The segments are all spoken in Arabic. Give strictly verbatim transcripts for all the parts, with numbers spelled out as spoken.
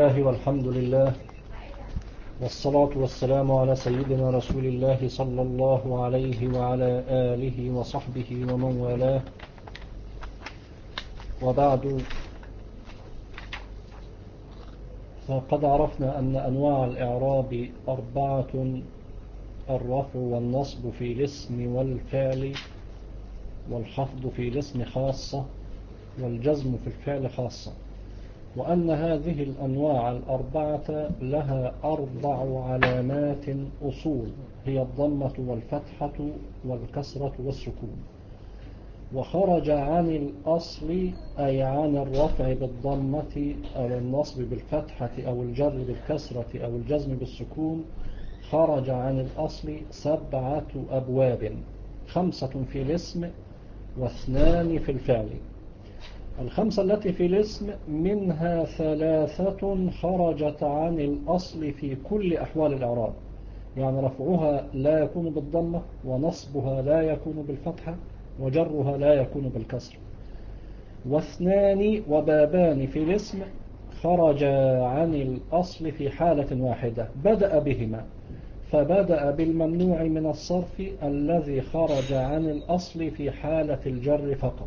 الله والحمد لله والصلاة والسلام على سيدنا رسول الله صلى الله عليه وعلى آله وصحبه ومن والاه، وبعد. فقد عرفنا أن أنواع الإعراب أربعة: الرفع والنصب في الاسم والفعل، والخفض في الاسم خاصة، والجزم في الفعل خاصة. وأن هذه الأنواع الأربعة لها أربع علامات أصول، هي الضمة والفتحة والكسرة والسكون. وخرج عن الأصل أي عن الرفع بالضمة أو النصب بالفتحة أو الجر بالكسرة أو الجزم بالسكون، خرج عن الأصل سبعة أبواب: خمسة في الاسم واثنان في الفعل. الخمسة التي في الاسم منها ثلاثة خرجت عن الأصل في كل أحوال الإعراب، يعني رفعها لا يكون بالضمة، ونصبها لا يكون بالفتحة، وجرها لا يكون بالكسر. واثنان وبابان في الاسم خرجا عن الأصل في حالة واحدة بدأ بهما، فبدأ بالممنوع من الصرف الذي خرج عن الأصل في حالة الجر فقط،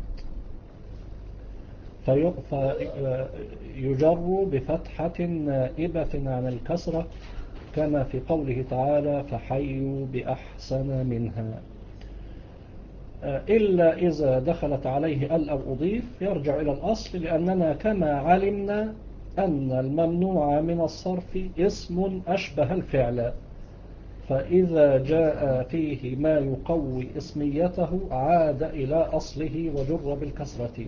فيجر بفتحة نائبة عن الكسرة، كما في قوله تعالى: فحيوا بأحسن منها. إلا إذا دخلت عليه ال أو أضيف يرجع إلى الأصل، لأننا كما علمنا أن الممنوع من الصرف اسم أشبه الفعل، فإذا جاء فيه ما يقوي اسميته عاد إلى أصله وجر بالكسرة.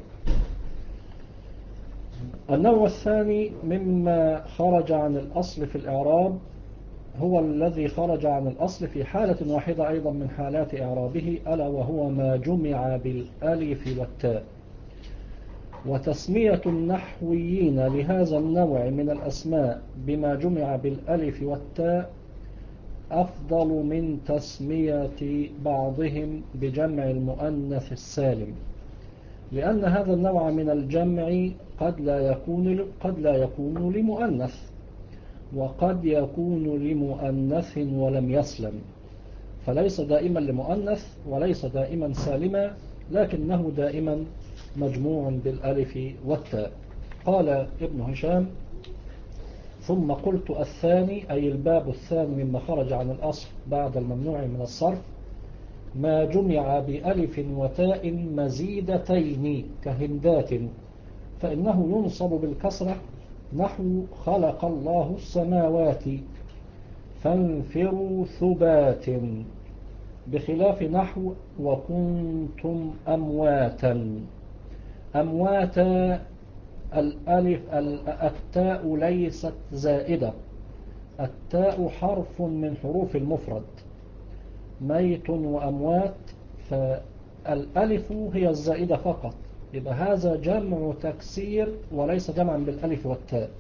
النوع الثاني مما خرج عن الأصل في الإعراب هو الذي خرج عن الأصل في حالة واحدة أيضا من حالات إعرابه، ألا وهو ما جمع بالألف والتاء. وتسمية النحويين لهذا النوع من الأسماء بما جمع بالألف والتاء أفضل من تسمية بعضهم بجمع المؤنث السالم، لأن هذا النوع من الجمع قد لا يكون قد لا يكون لمؤنث، وقد يكون لمؤنث ولم يسلم، فليس دائما لمؤنث وليس دائما سالما، لكنه دائما مجموع بالألف والتاء. قال ابن هشام: ثم قلت الثاني، أي الباب الثاني مما خرج عن الأصل بعد الممنوع من الصرف، ما جمع بألف وتاء مزيدتين كهندات، فإنه ينصب بالكسرة، نحو خلق الله السماوات فانفروا ثبات، بخلاف نحو وكنتم أمواتا. أمواتا الألف التاء ليست زائدة، التاء حرف من حروف المفرد، ميت وأموات، فالألف هي الزائدة فقط، يبقى هذا جمع تكسير وليس جمعا بالألف والتاء،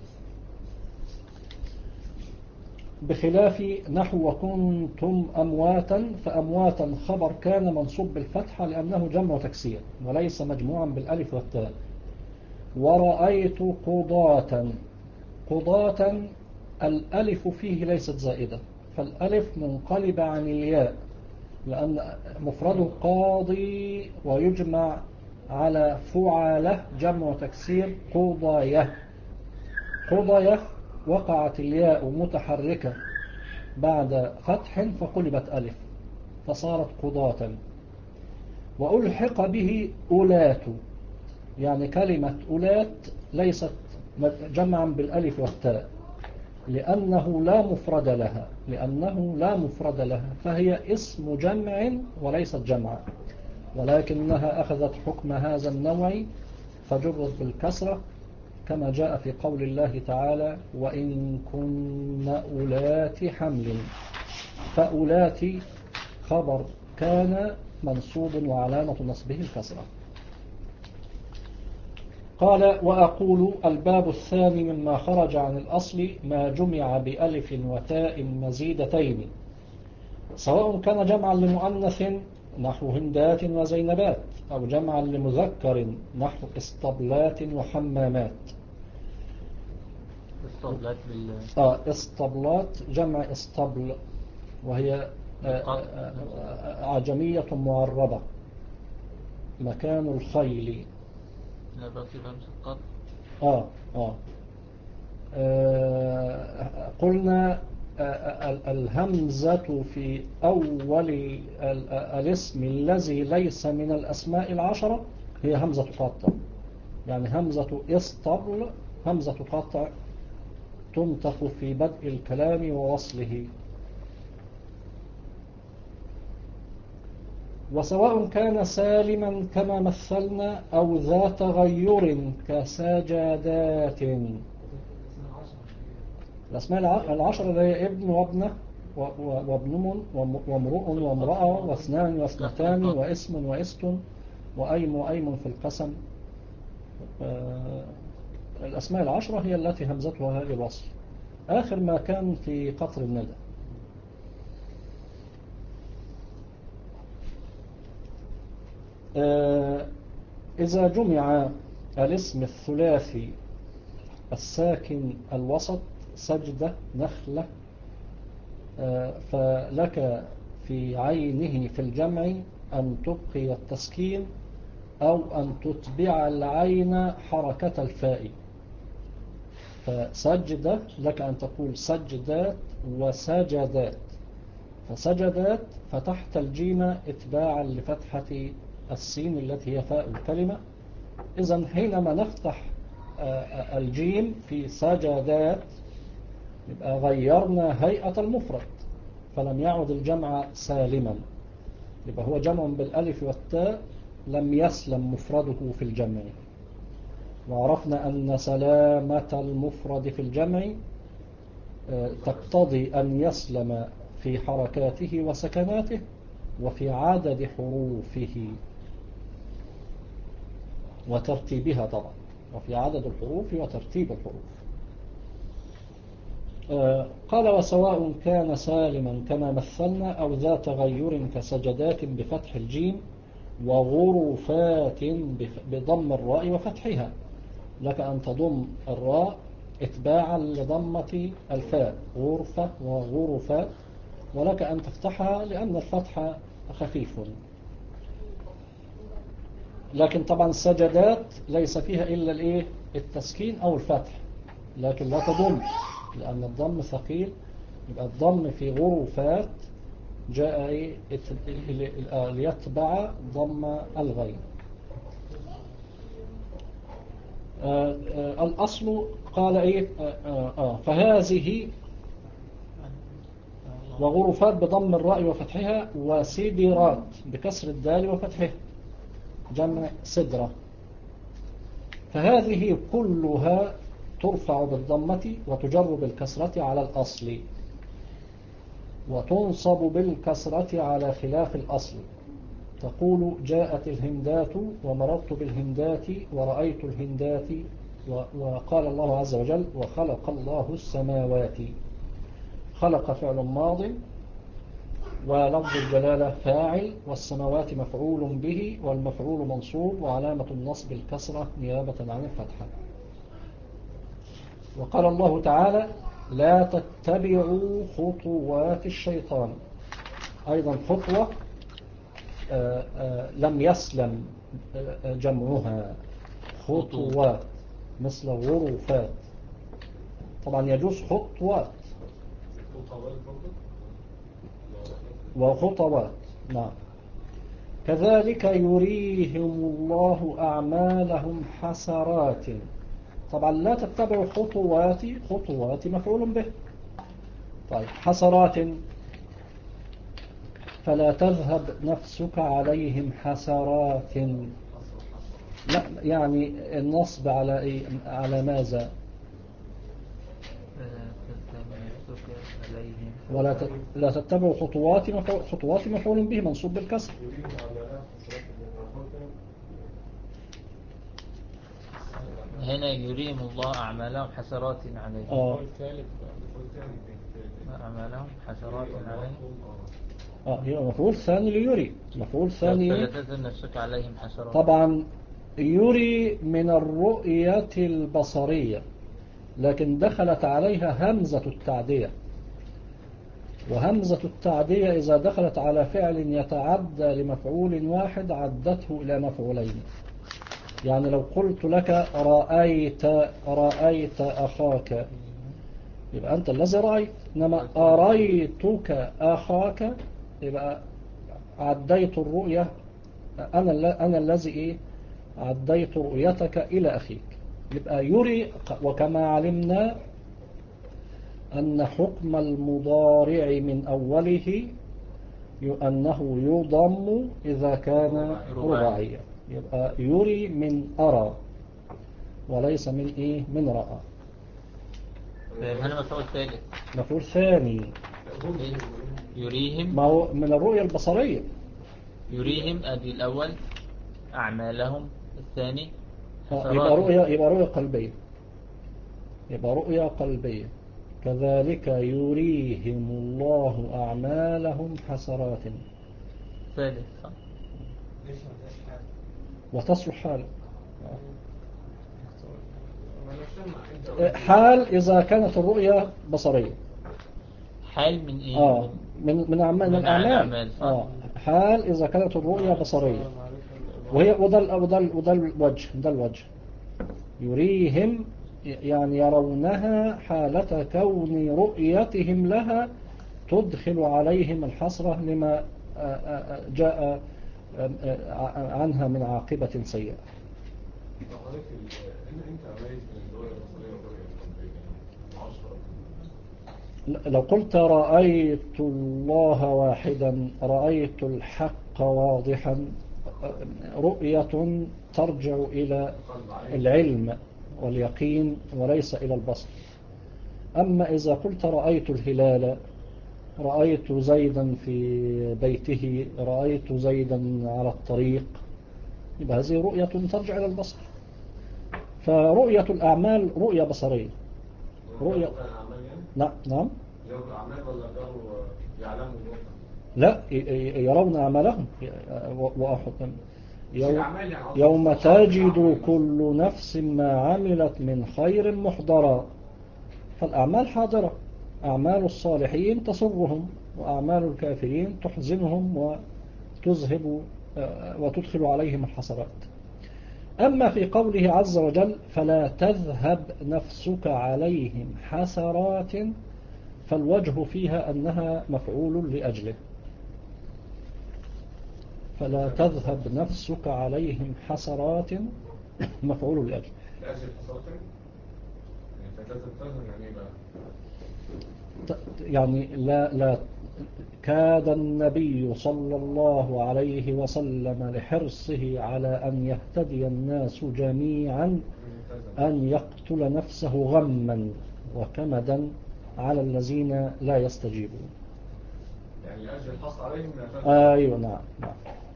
بخلاف نحو وكنتم أمواتا، فأمواتا خبر كان منصوب بالفتحة لأنه جمع تكسير وليس مجموعا بالألف والتاء. ورأيت قضاة، قضاة الألف فيه ليست زائدة، فالألف منقلب عن الياء، لأن مفرده قاضي ويجمع على فعالة جمع تكسير قضاية. قضاية وقعت الياء متحركة بعد فتح فقلبت ألف فصارت قضاة. وألحق به أولات، يعني كلمة أولات ليست جمعا بالألف والتاء لأنه لا مفرد لها لأنه لا مفرد لها فهي اسم جمع وليست جمعا، ولكنها أخذت حكم هذا النوع فجرت بالكسرة، كما جاء في قول الله تعالى: وإن كن أولات حمل، فأولات خبر كان منصوب وعلامة نصبه الكسرة. قال: وأقول الباب الثاني مما خرج عن الأصل ما جمع بألف وتاء مزيدتين، سواء كان جمعا لمؤنث نحو هندات وزينبات، أو جمعا لمذكر نحو اسطبلات وحمامات. اسطبلات بال آه اسطبلات جمع اسطبل، وهي آه آه عجمية معربة، مكان الخيل. الراتب همس القط. آه آه, آه قلنا آه الهمزة في أول الاسم الذي ليس من الأسماء العشرة هي همزة قطع، يعني همزة اسطبل همزة قطع تنطق في بدء الكلام ووصله. وسواء كان سالما كما مثلنا أو ذا تغير كسجادات. الأسماء العشرة اللي هي ابن وابنة وابن وامرؤ وامرأة واثنان واثنتان واسم واسم وأيم وأيم في القسم. الأسماء العشرة هي التي همزتها الوصل، آخر ما كان في قطر الندى. إذا جمع الاسم الثلاثي الساكن الوسط سجدة نخلة، فلك في عينه في الجمع أن تبقي التسكين أو أن تتبع العين حركة الفاء. فسجدة لك أن تقول سجدات وسجدات، فسجدات فتحت الجيم اتباعا لفتحة السين التي هي فاء الكلمة. إذن حينما نفتح الجيم في سجدات يبقى غيرنا هيئة المفرد، فلم يعد الجمع سالما، يبقى هو جمع بالألف والتاء لم يسلم مفرده في الجمع. وعرفنا أن سلامة المفرد في الجمع تقتضي أن يسلم في حركاته وسكناته وفي عدد حروفه وترتيبها طبعا، وفي عدد الحروف وترتيب الحروف. قال وسواء كان سالما كما مثلنا أو ذا تغير كسجدات بفتح الجيم وغرفات بضم الراء وفتحها. لك أن تضم الراء اتباعا لضمة الفاء غرفة وغرفات، ولك أن تفتحها لأن الفتح خفيف. لكن طبعا السجدات ليس فيها إلا الإيه التسكين أو الفتح، لكن لا تضم لأن الضم ثقيل. يبقى الضم في غرفات جاء إيه ليتبع ضم الغين. آه آه الأصل قال إيه آه آه آه فهذه وغرفات بضم الراء وفتحها وسدرات بكسر الدال وفتحها جمع سدرة. فهذه كلها ترفع بالضمة وتجر بالكسرة على الأصل، وتنصب بالكسرة على خلاف الأصل. تقول جاءت الهندات ومررت بالهندات ورأيت الهندات. وقال الله عز وجل وخلق الله السماوات. خلق فعل ماض ولفظ الجلالة فاعل، والسماوات مفعول به، والمفعول منصوب وعلامة النصب الكسرة نيابة عن الفتحة. وقال الله تعالى لا تتبعوا خطوات الشيطان. أيضا خطوة آآ آآ لم يسلم جمعها خطوات مثل غرفات. طبعا يجوز خطوات وخطوات نعم. كذلك يريهم الله أعمالهم حسرات. طبعا لا تتبعوا خطوات، خطوات مفعول به. طيب حسرات فلا تذهب نفسك عليهم حسرات. لا يعني النصب على إيه؟ على ماذا؟ ولا لا تتبعوا خطوات مفعول خطوات مفعول به منصوب بالكسر. هنا يريهم الله أعمالهم حسرات عليهم. آه. أعمالهم حسرات عليهم. اه هي مفعول ثاني ليري، مفعول ثاني. فلا تذهب نفسك عليهم حسرات. طبعا يري من الرؤية البصرية، لكن دخلت عليها همزة التعدية، وهمزة التعدية إذا دخلت على فعل يتعدى لمفعول واحد عدته إلى مفعولين. يعني لو قلت لك رأيت رأيت أخاك يبقى أنت الذي رأيت، إنما أريتك أخاك يبقى عديت الرؤية، أنا أنا الذي إيه عديت رؤيتك إلى أخيك. يبقى يري، وكما علمنا أن حكم المضارع من أوله أنه يضم إذا كان رباعيا، يبقى يري من أرى وليس من إيه من رأى. هنا مفعول ثالث، مفعول ثاني يريهم، ما هو من الرؤية البصرية. يريهم أدي الأول أعمالهم، الثاني يبقى رؤية يبقى رؤية قلبية، يبقى رؤية قلبية. كذلك يريهم الله أعمالهم حسرات. ثالث صح. وتصلح حال حال إذا كانت الرؤية بصرية. حال من إيه؟ آه من من أعمال من الأعمال. آه حال إذا كانت الرؤية بصرية، وهي وده وده وده الوجه، ده الوجه يريهم يعني يرونها حالة كون رؤيتهم لها تدخل عليهم الحسرة لما جاء عنها من عاقبة سيئة. لو قلت رأيت الله واحدا، رأيت الحق واضحا، رؤية ترجع إلى العلم واليقين وليس إلى البصر. أما إذا قلت رأيت الهلال، رأيت زيدا في بيته، رأيت زيدا على الطريق، يبقى هذه رؤية ترجع إلى البصر. فرؤية الأعمال رؤية بصرية. رؤية نعم نعم لا يرون أعمالهم. يوم تجد كل نفس ما عملت من خير محضرا، فالأعمال حاضرة. أعمال الصالحين تسرهم، وأعمال الكافرين تحزنهم وتذهب وتدخل عليهم الحسرات. أما في قوله عز وجل فلا تذهب نفسك عليهم حسرات، فالوجه فيها أنها مفعول لأجله. فلا تذهب نفسك عليهم حسرات مفعول لأجله. يعني لا لا كاد النبي صلى الله عليه وسلم لحرصه على أن يهتدي الناس جميعا أن يقتل نفسه غما وكمدا على الذين لا يستجيبون. يعني أجل الحصر عليهم. أيوة نعم نعم.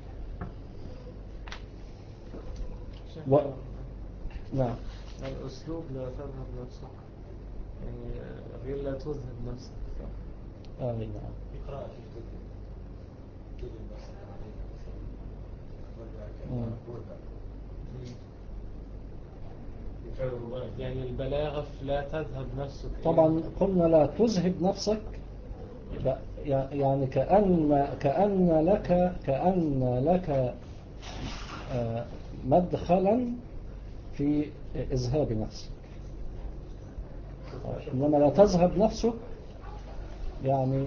و... نعم. الأسلوب لا تذهب نفسك، يعني غير لا تذهب نفسك. آه نعم. إقراء يعني البلاغة في لا تذهب نفسك. طبعا قلنا لا تذهب نفسك، يعني كأن كأن لك كأن لك مدخلا في إذهاب نفسك. إنما لا تذهب نفسك يعني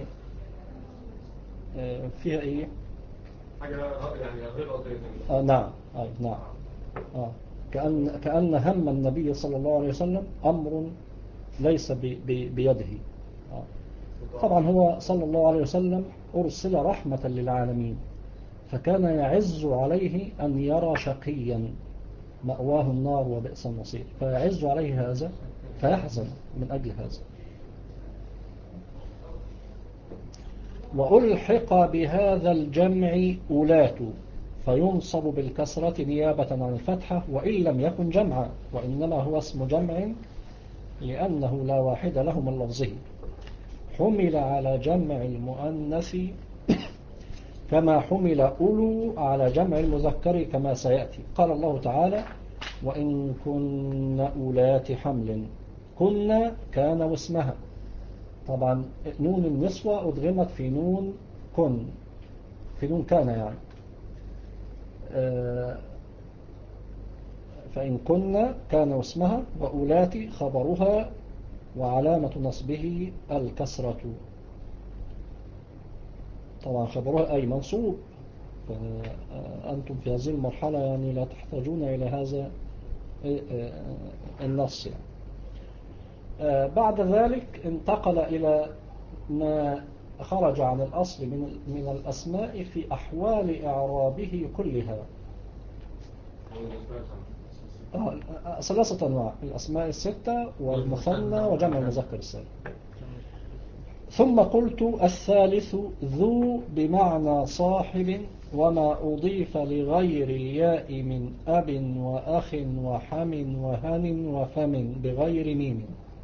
فيها إيه؟ حاجة يعني غير قضية. آه نعم آه نعم آه كأن كأن هم النبي صلى الله عليه وسلم أمر ليس بي بي بيده. آه طبعا هو صلى الله عليه وسلم أرسل رحمة للعالمين، فكان يعز عليه أن يرى شقيا مأواه النار وبئس المصير، فيعز عليه هذا فيحزن من أجل هذا. وألحق بهذا الجمع أولات، فينصب بالكسرة نيابة عن الفتحة وإن لم يكن جمعا، وإنما هو اسم جمع لأنه لا واحد له من لفظه. حمل على جمع المؤنث كما حمل أولو على جمع المذكر كما سيأتي. قال الله تعالى وإن كن أولات حمل، كنا كان واسمها. طبعا نون النسوة أدغمت في نون كن، في نون كان يعني. فإن كنا كان واسمها، وأولاتي خبرها، وعلامة نصبه الكسرة. طبعا خبرها أي منصوب، فأنتم في هذه المرحلة يعني لا تحتاجون إلى هذا النص يعني. بعد ذلك انتقل إلى ما خرج عن الأصل من من الأسماء في أحوال إعرابه كلها. آه ثلاثة أنواع: الأسماء الستة والمثنى وجمع المذكر السالم. ثم قلت الثالث ذو بمعنى صاحب، وما أضيف لغير الياء من أب وأخ وحم وهن وفم بغير ميم.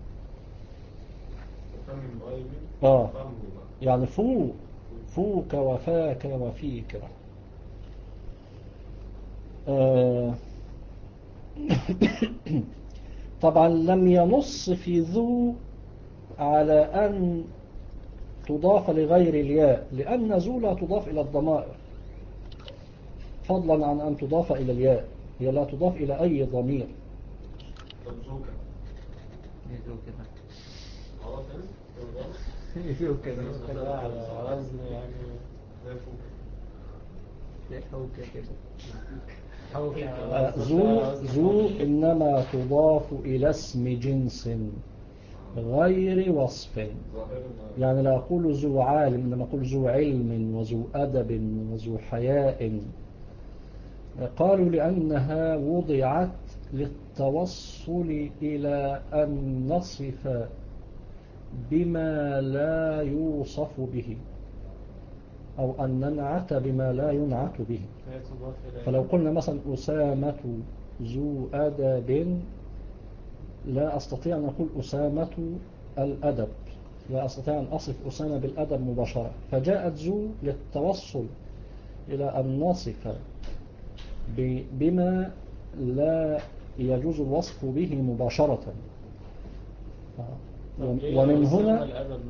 آه يعني فو فوك وفاك وفيك. آه طبعا لم ينص في ذو على أن تضاف لغير الياء، لأن ذو لا تضاف إلى الضمائر، فضلا عن أن تضاف إلى الياء، هي لا تضاف إلى أي ضمير. زوكا زوكا كده على وزن يعني زي فوكا كده. ذو ذو إنما تضاف إلى اسم جنس غير وصف، يعني لا أقول ذو عالم، إنما أقول ذو علم وذو أدب وذو حياء. قالوا لأنها وضعت للتوصل إلى أن نصف بما لا يوصف به، أو أن ننعت بما لا ينعت به. فلو قلنا مثلا أسامة ذو أدب، لا أستطيع أن أقول أسامة الأدب، لا أستطيع أن أصف أسامة بالأدب مباشرة، فجاءت ذو للتوصل إلى أن نصف بما لا يجوز الوصف به مباشرة. ومن هنا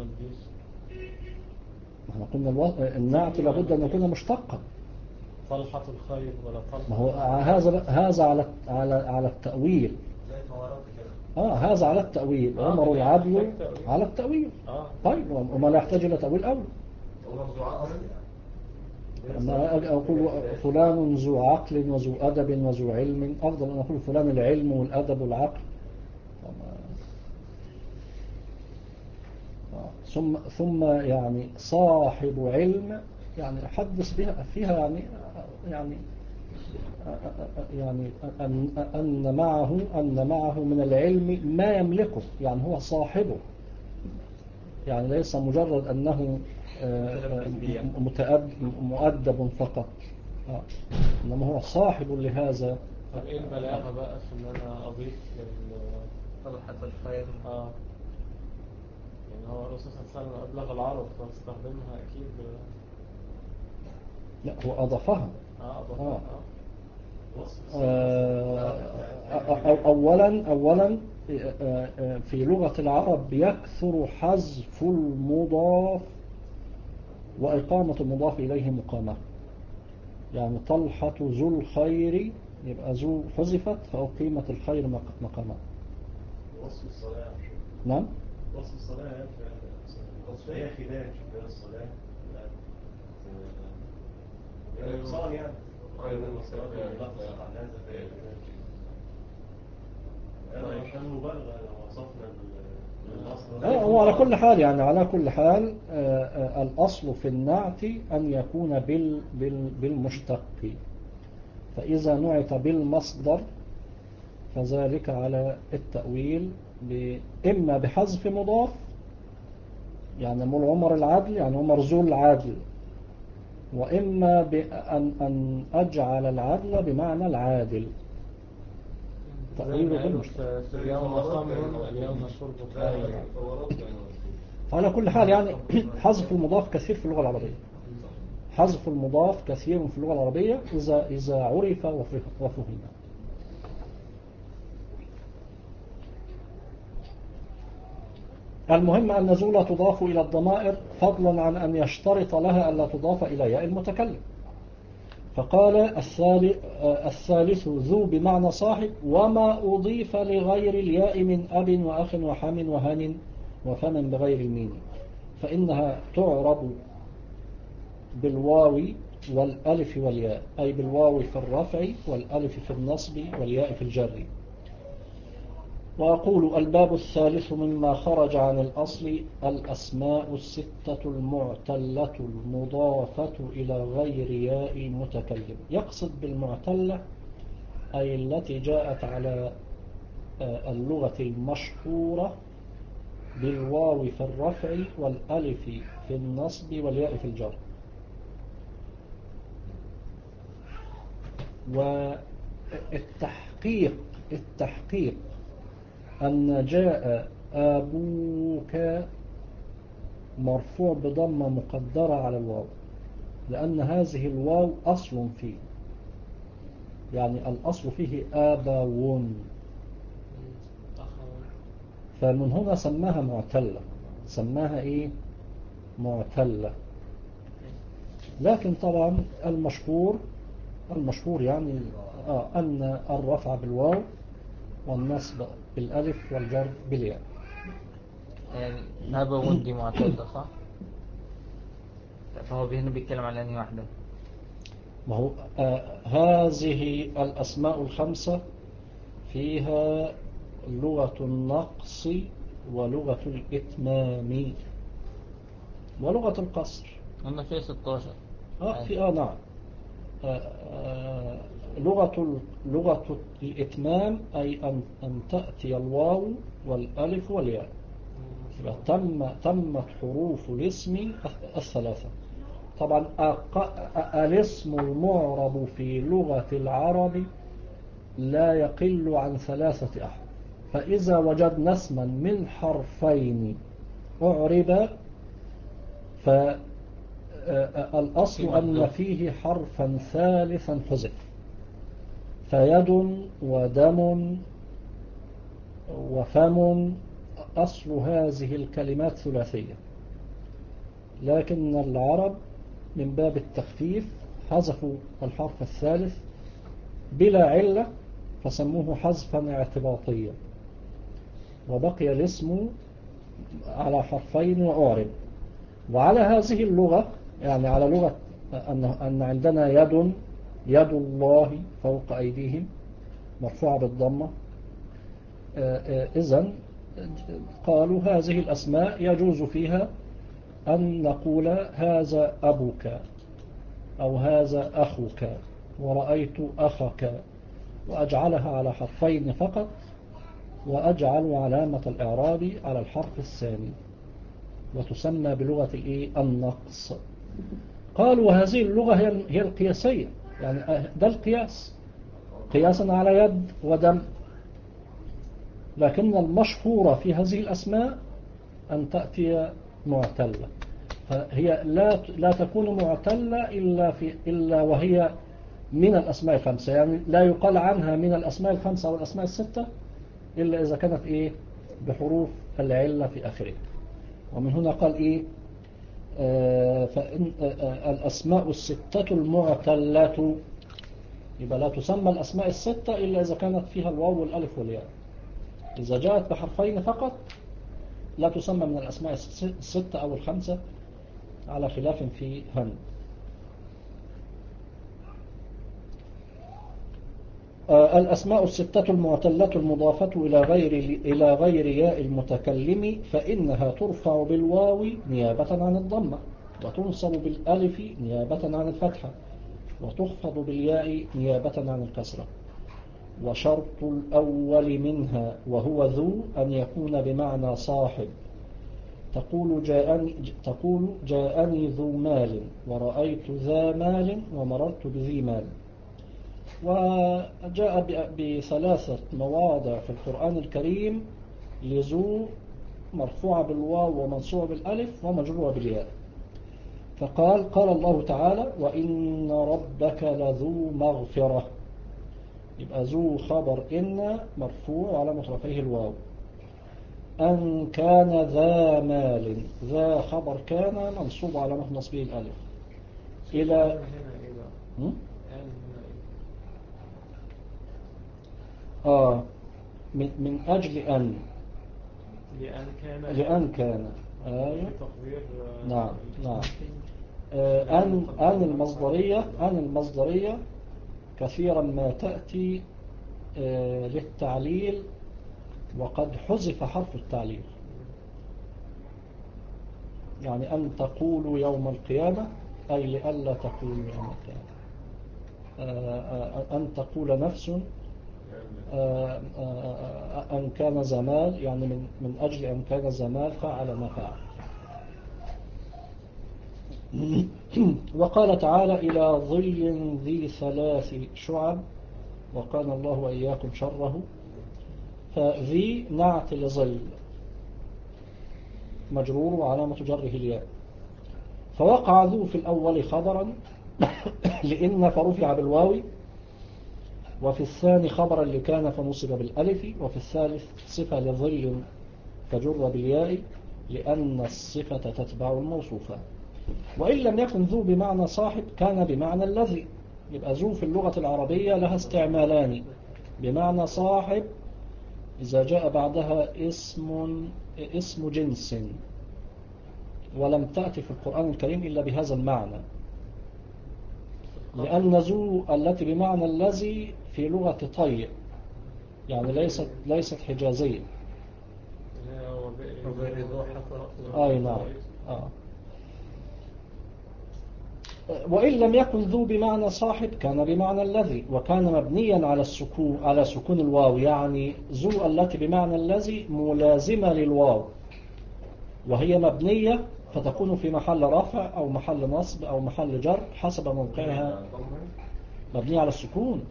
احنا قلنا الو... النعت لابد أن يكون مشتقا. طلحة الخير ولا طلحة، ما هو هذا هذا على على على التأويل. اه هذا على التأويل. آه عمر العدل تأويل. على التأويل. آه. طيب وما لا يحتاج إلى تأويل أول. أنا أقول فلان ذو عقل وذو أدب وذو علم، أفضل أن أقول فلان العلم والأدب والعقل. ثم ثم يعني صاحب علم، يعني حدث بها فيها يعني يعني يعني أن أن معه أن معه من العلم ما يملكه، يعني هو صاحبه، يعني ليس مجرد أنه مؤدب فقط، إنما هو صاحب لهذا. طب إيه البلاغة بقى في إن أنا أضيف طلحة الخير؟ آه يعني هو الرسول صلى الله عليه وسلم أبلغ العرب فاستخدمها أكيد. لا هو أضافها. آه أضافها. آه. آه. أولا أولا في لغة العرب يكثر حذف المضاف وإقامة المضاف إليه مقامة. يعني طلحة ذو الخير يبقى ذو حذفت فأقيمت الخير مقامة. وصف الصلاة. نعم. وصف الصلاة وصف هي خلاف في الصلاة. الاتصال يعني. عشان مبالغة لو وصفنا اه وعلى كل حال يعني على كل حال آآ آآ الأصل في النعت أن يكون بال بال بالمشتق، فإذا نعت بالمصدر فذلك على التأويل إما بحذف مضاف، يعني نقول عمر العدل يعني عمر ذو العدل، وإما بأن أن أجعل العدل بمعنى العادل. تأويله بالمشتق. في اليوم خمر اليوم شرب خير. فعلى كل حال يعني حذف المضاف كثير في اللغة العربية. حذف المضاف كثير في اللغة العربية إذا إذا عرف وفهم. المهم أن ذو لا تضاف إلى الضمائر فضلا عن أن يشترط لها ألا تضاف إلى ياء المتكلم. فقال الثالث ذو بمعنى صاحب وما أضيف لغير الياء من أب وأخ وحم وهن وفم بغير الميم فإنها تعرب بالواو والألف والياء، أي بالواو في الرفع والألف في النصب والياء في الجر. وأقول الباب الثالث مما خرج عن الأصل الأسماء الستة المعتلة المضافة إلى غير ياء المتكلم. يقصد بالمعتلة أي التي جاءت على اللغة المشهورة بالواو في الرفع والألف في النصب والياء في الجر. والتحقيق التحقيق أن جاء أبوك مرفوع بضمة مقدرة على الواو، لأن هذه الواو أصل فيه، يعني الأصل فيه آباون، فمن هنا سماها معتلة، سماها إيه؟ معتلة. لكن طبعا المشهور المشهور يعني آه أن الرفع بالواو والنصب بالألف والجر بالياء. يعني أبوون دي معتلة صح؟ فهو هنا بيتكلم على أنهي واحدة؟ ما هو آه هذه الأسماء الخمسة فيها لغة النقص ولغة الإتمام ولغة القصر. قلنا فيها ستاشر. آه في آه نعم آه آه لغة لغة الإتمام أي أن أن تأتي الواو والألف والياء. تم تمت حروف الاسم الثلاثة. طبعا الاسم المعرب في لغة العرب لا يقل عن ثلاثة أحرف، فإذا وجدنا اسما من حرفين أعرب فالأصل أن فيه حرفا ثالثا حذف، فيد ودم وفم أصل هذه الكلمات ثلاثية، لكن العرب من باب التخفيف حذفوا الحرف الثالث بلا علة فسموه حذفا اعتباطيا، وبقي الاسم على حرفين وأعرب. وعلى هذه اللغة يعني على لغة أن, أن عندنا يد يد الله فوق أيديهم مرفوعة بالضمة، إذن قالوا هذه الأسماء يجوز فيها أن نقول هذا أبوك أو هذا أخوك ورأيت أخك، وأجعلها على حرفين فقط، وأجعل علامة الإعراب على الحرف الثاني، وتسمى بلغة النقص. قالوا هذه اللغة هي القياسية، يعني ده القياس قياسا على يد ودم، لكن المشهورة في هذه الأسماء أن تأتي معتلة، فهي لا لا تكون معتلة إلا في إلا وهي من الأسماء الخمسة، يعني لا يقال عنها من الأسماء الخمسة أو الأسماء الستة إلا إذا كانت إيه بحروف العلة في آخرها. ومن هنا قال إيه آه فإن آه الأسماء الستة المعتلة، يبقى لا تسمى الأسماء الستة إلا إذا كانت فيها الواو والألف والياء. إذا جاءت بحرفين فقط لا تسمى من الأسماء الستة أو الخمسة على خلاف في هن. آه الأسماء الستة المعتلة المضافة إلى غير إلى غير ياء المتكلم فإنها ترفع بالواو نيابة عن الضمة، وتنصب بالألف نيابة عن الفتحة، وتخفض بالياء نيابة عن الكسرة. وشرط الأول منها وهو ذو أن يكون بمعنى صاحب، تقول جاءني, تقول جاءني ذو مال ورأيت ذا مال ومررت بذي مال. وجاء بثلاثة مواضع في القرآن الكريم لذو مرفوعة بالواو ومنصوبة بالألف ومجرورة بالياء. فقال قال الله تعالى وإن ربك لذو مغفرة، يبقى ذو خبر إن مرفوع على مترفيه الواو. أن كان ذا مال. ذا خبر كان منصوب على نصبه الألف. إلى هنا إيه بقى؟ م? أن هنا إيه؟ آه من, من أجل أن لأن كان لأن كان آية. في تقدير آه، نعم نعم. ال- آه أن أن المصدرية أن المصدرية كثيرا ما تأتي آه للتعليل وقد حذف حرف التعليل. يعني أن تقولوا يوم القيامة أي لئلا تقولوا يوم القيامة. آه آه أن تقول نفس آه آه أن كان زمال، يعني من, من أجل أن كان زمال فعل ما فعل. وقال تعالى إلى ظل ذي ثلاث شعب وقال الله وإياكم شره. فذي نعت لظل مجرور وعلامة جره الياء. فوقع ذو في الأول خبرا لإن فرفع بالواو، وفي الثاني خبرا لكان فنصب بالألف، وفي الثالث صفة لظل فجر بالياء لأن الصفة تتبع الموصوفة. وإن لم يكن ذو بمعنى صاحب كان بمعنى الذي. يبقى ذو في اللغة العربية لها استعمالان: بمعنى صاحب إذا جاء بعدها اسم اسم جنس، ولم تأتي في القرآن الكريم إلا بهذا المعنى، لأن ذو التي بمعنى الذي في لغة طي، يعني ليست ليست حجازية. أي نعم. آه. وإن لم يكن ذو بمعنى صاحب كان بمعنى الذي، وكان مبنيا على السكون على سكون الواو. يعني ذو التي بمعنى الذي ملازمة للواو، وهي مبنية فتكون في محل رفع أو محل نصب أو محل جر حسب موقعها. مبنية على السكون.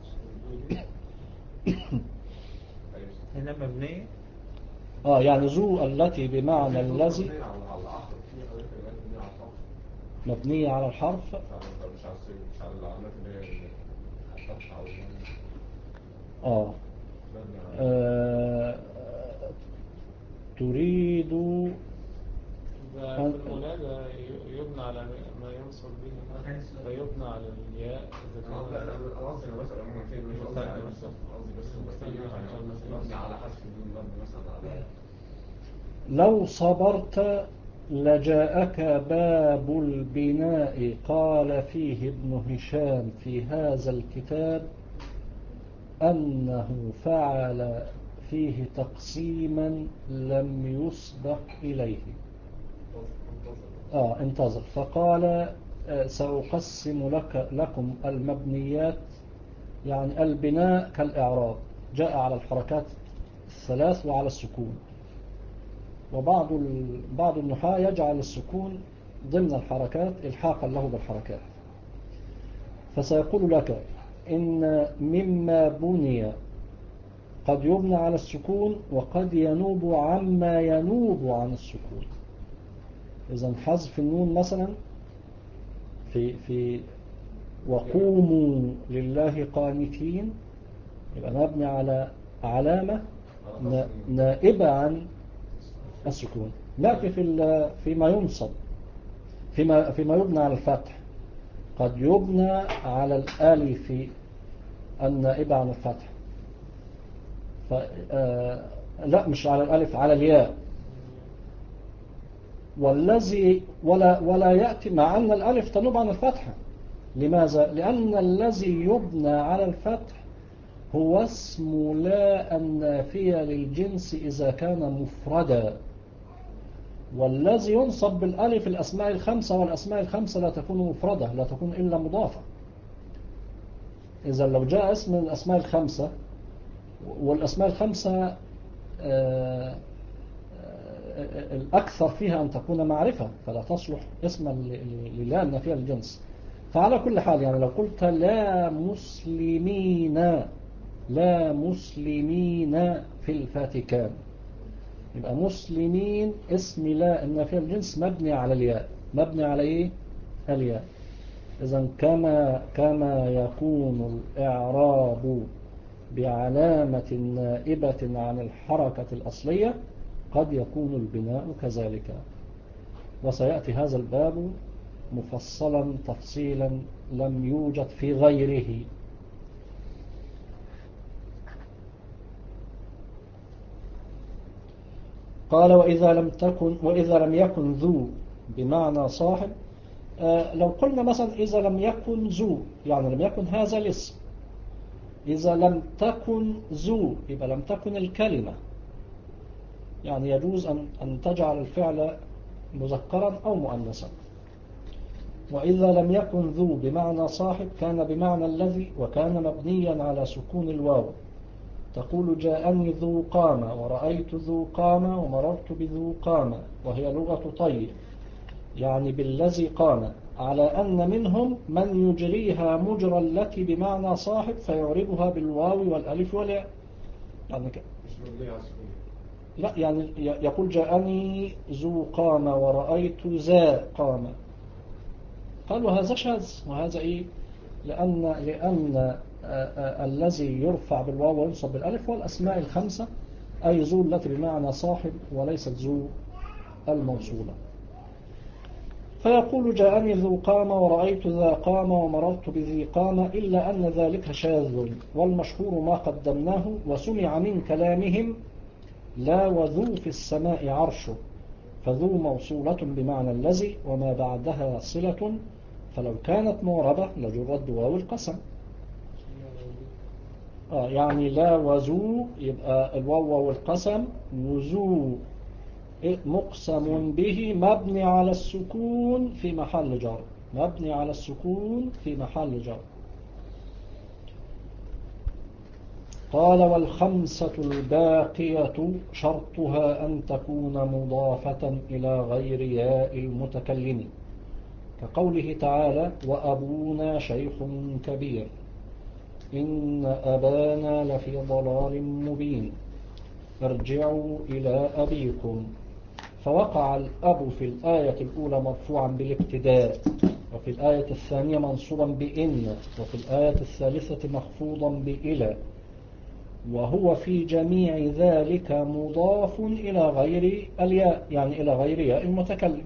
هنا مبنية. آه يعني ذو التي بمعنى الذي مبنية على الحرف. آه. آه تريد ده في المنادى يبنى على ما ينصب به، فيبنى على الياء إذا كان قصدي بس عموما فين مش قصدي على نفسه، قصدي بس مبني على حذف النون، مبني مثلا على لو صبرت لجاءك باب البناء. قال فيه ابن هشام في هذا الكتاب أنه فعل فيه تقسيما لم يسبق إليه. آه انتظر. فقال آه سأقسم لك لكم المبنيات، يعني البناء كالإعراب جاء على الحركات الثلاث وعلى السكون، وبعض بعض النحاة يجعل السكون ضمن الحركات إلحاقا له بالحركات. فسيقول لك إن مما بني قد يبنى على السكون وقد ينوب عما ينوب عن السكون. إذن حذف النون مثلا في في وقوموا لله قانتين يبقى مبني على علامة نائبة عن السكون. نأتي في فيما ينصب فيما فيما يبنى على الفتح قد يبنى على الألف النائبة عن الفتح. ف... آه... لا مش على الألف، على الياء. والذي ولا ولا يأتي مع أن الألف تنوب عن الفتحة. لماذا؟ لأن الذي يبنى على الفتح هو اسم لا النافية للجنس إذا كان مفردا، والذي ينصب بالألف الأسماء الخمسة، والأسماء الخمسة لا تكون مفردة، لا تكون إلا مضافة. إذا لو جاء اسم من الأسماء الخمسة، والأسماء الخمسة الأكثر فيها أن تكون معرفة فلا تصلح اسما للا النافية للجنس. فعلى كل حال يعني لو قلت لا مسلمين، لا مسلمين في الفاتيكان، يبقى مسلمين اسم لا النافية للجنس مبني على الياء. مبني على إيه؟ الياء. إذن كما كما يكون الإعراب بعلامة نائبة عن الحركة الأصلية، قد يكون البناء كذلك. وسيأتي هذا الباب مفصلا تفصيلا لم يوجد في غيره. قال وإذا لم تكن وإذا لم يكن ذو بمعنى صاحب. آه لو قلنا مثلا إذا لم يكن ذو يعني لم يكن هذا الاسم، إذا لم تكن ذو يبقى لم تكن الكلمة، يعني يجوز أن أن تجعل الفعل مذكرا أو مؤنثا. وإذا لم يكن ذو بمعنى صاحب كان بمعنى الذي، وكان مبنيا على سكون الواو. تقول جاءني ذو قامة ورأيت ذو قامة ومررت بذو قامة، وهي لغة طيب يعني بالذي قام، على أن منهم من يجريها مجرى التي بمعنى صاحب فيعربها بالواو والألف والياء. يعني ك... لا يعني يقول جاءني ذو قامة ورأيت ذا قامة، قالوا هذا شاذ. وهذا إيه؟ لأن لأن الذي يرفع بالواو وينصب بالألف والأسماء الخمسة، أي ذو التي بمعنى صاحب وليست ذو الموصولة. فيقول جاءني ذو قامة ورأيت ذا قامة ومررت بذي قامة، إلا أن ذلك شاذ، والمشهور ما قدمناه. وسمع من كلامهم لا وذو في السماء عرشه، فذو موصولة بمعنى الذي وما بعدها صلة، فلو كانت معربة لجرت واو القسم. آه يعني لا وذو يبقى الواو والقسم، وذو مقسم به مبني على السكون في محل جر، مبني على السكون في محل جر. قال والخمسة الباقية شرطها أن تكون مضافة إلى غير ياء المتكلم، كقوله تعالى وأبونا شيخ كبير، إن أبانا لفي ضلال مبين، ارجعوا إلى أبيكم. فوقع الأب في الآية الأولى مرفوعا بالابتداء، وفي الآية الثانية منصوبا بإن، وفي الآية الثالثة مخفوضا بإلى، وهو في جميع ذلك مضاف إلى غير الياء يعني إلى غير ياء المتكلم،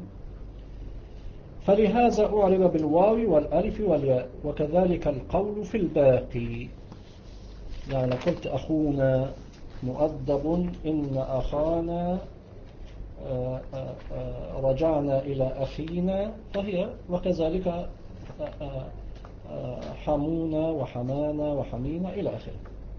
فلهذا أعرب بالواو والألف والياء. وكذلك القول في الباقي، يعني قلت أخونا مؤدب، إن أخانا رجعنا إلى أخينا، فهي وكذلك حمونا وحمانا وحمينا إلى آخره.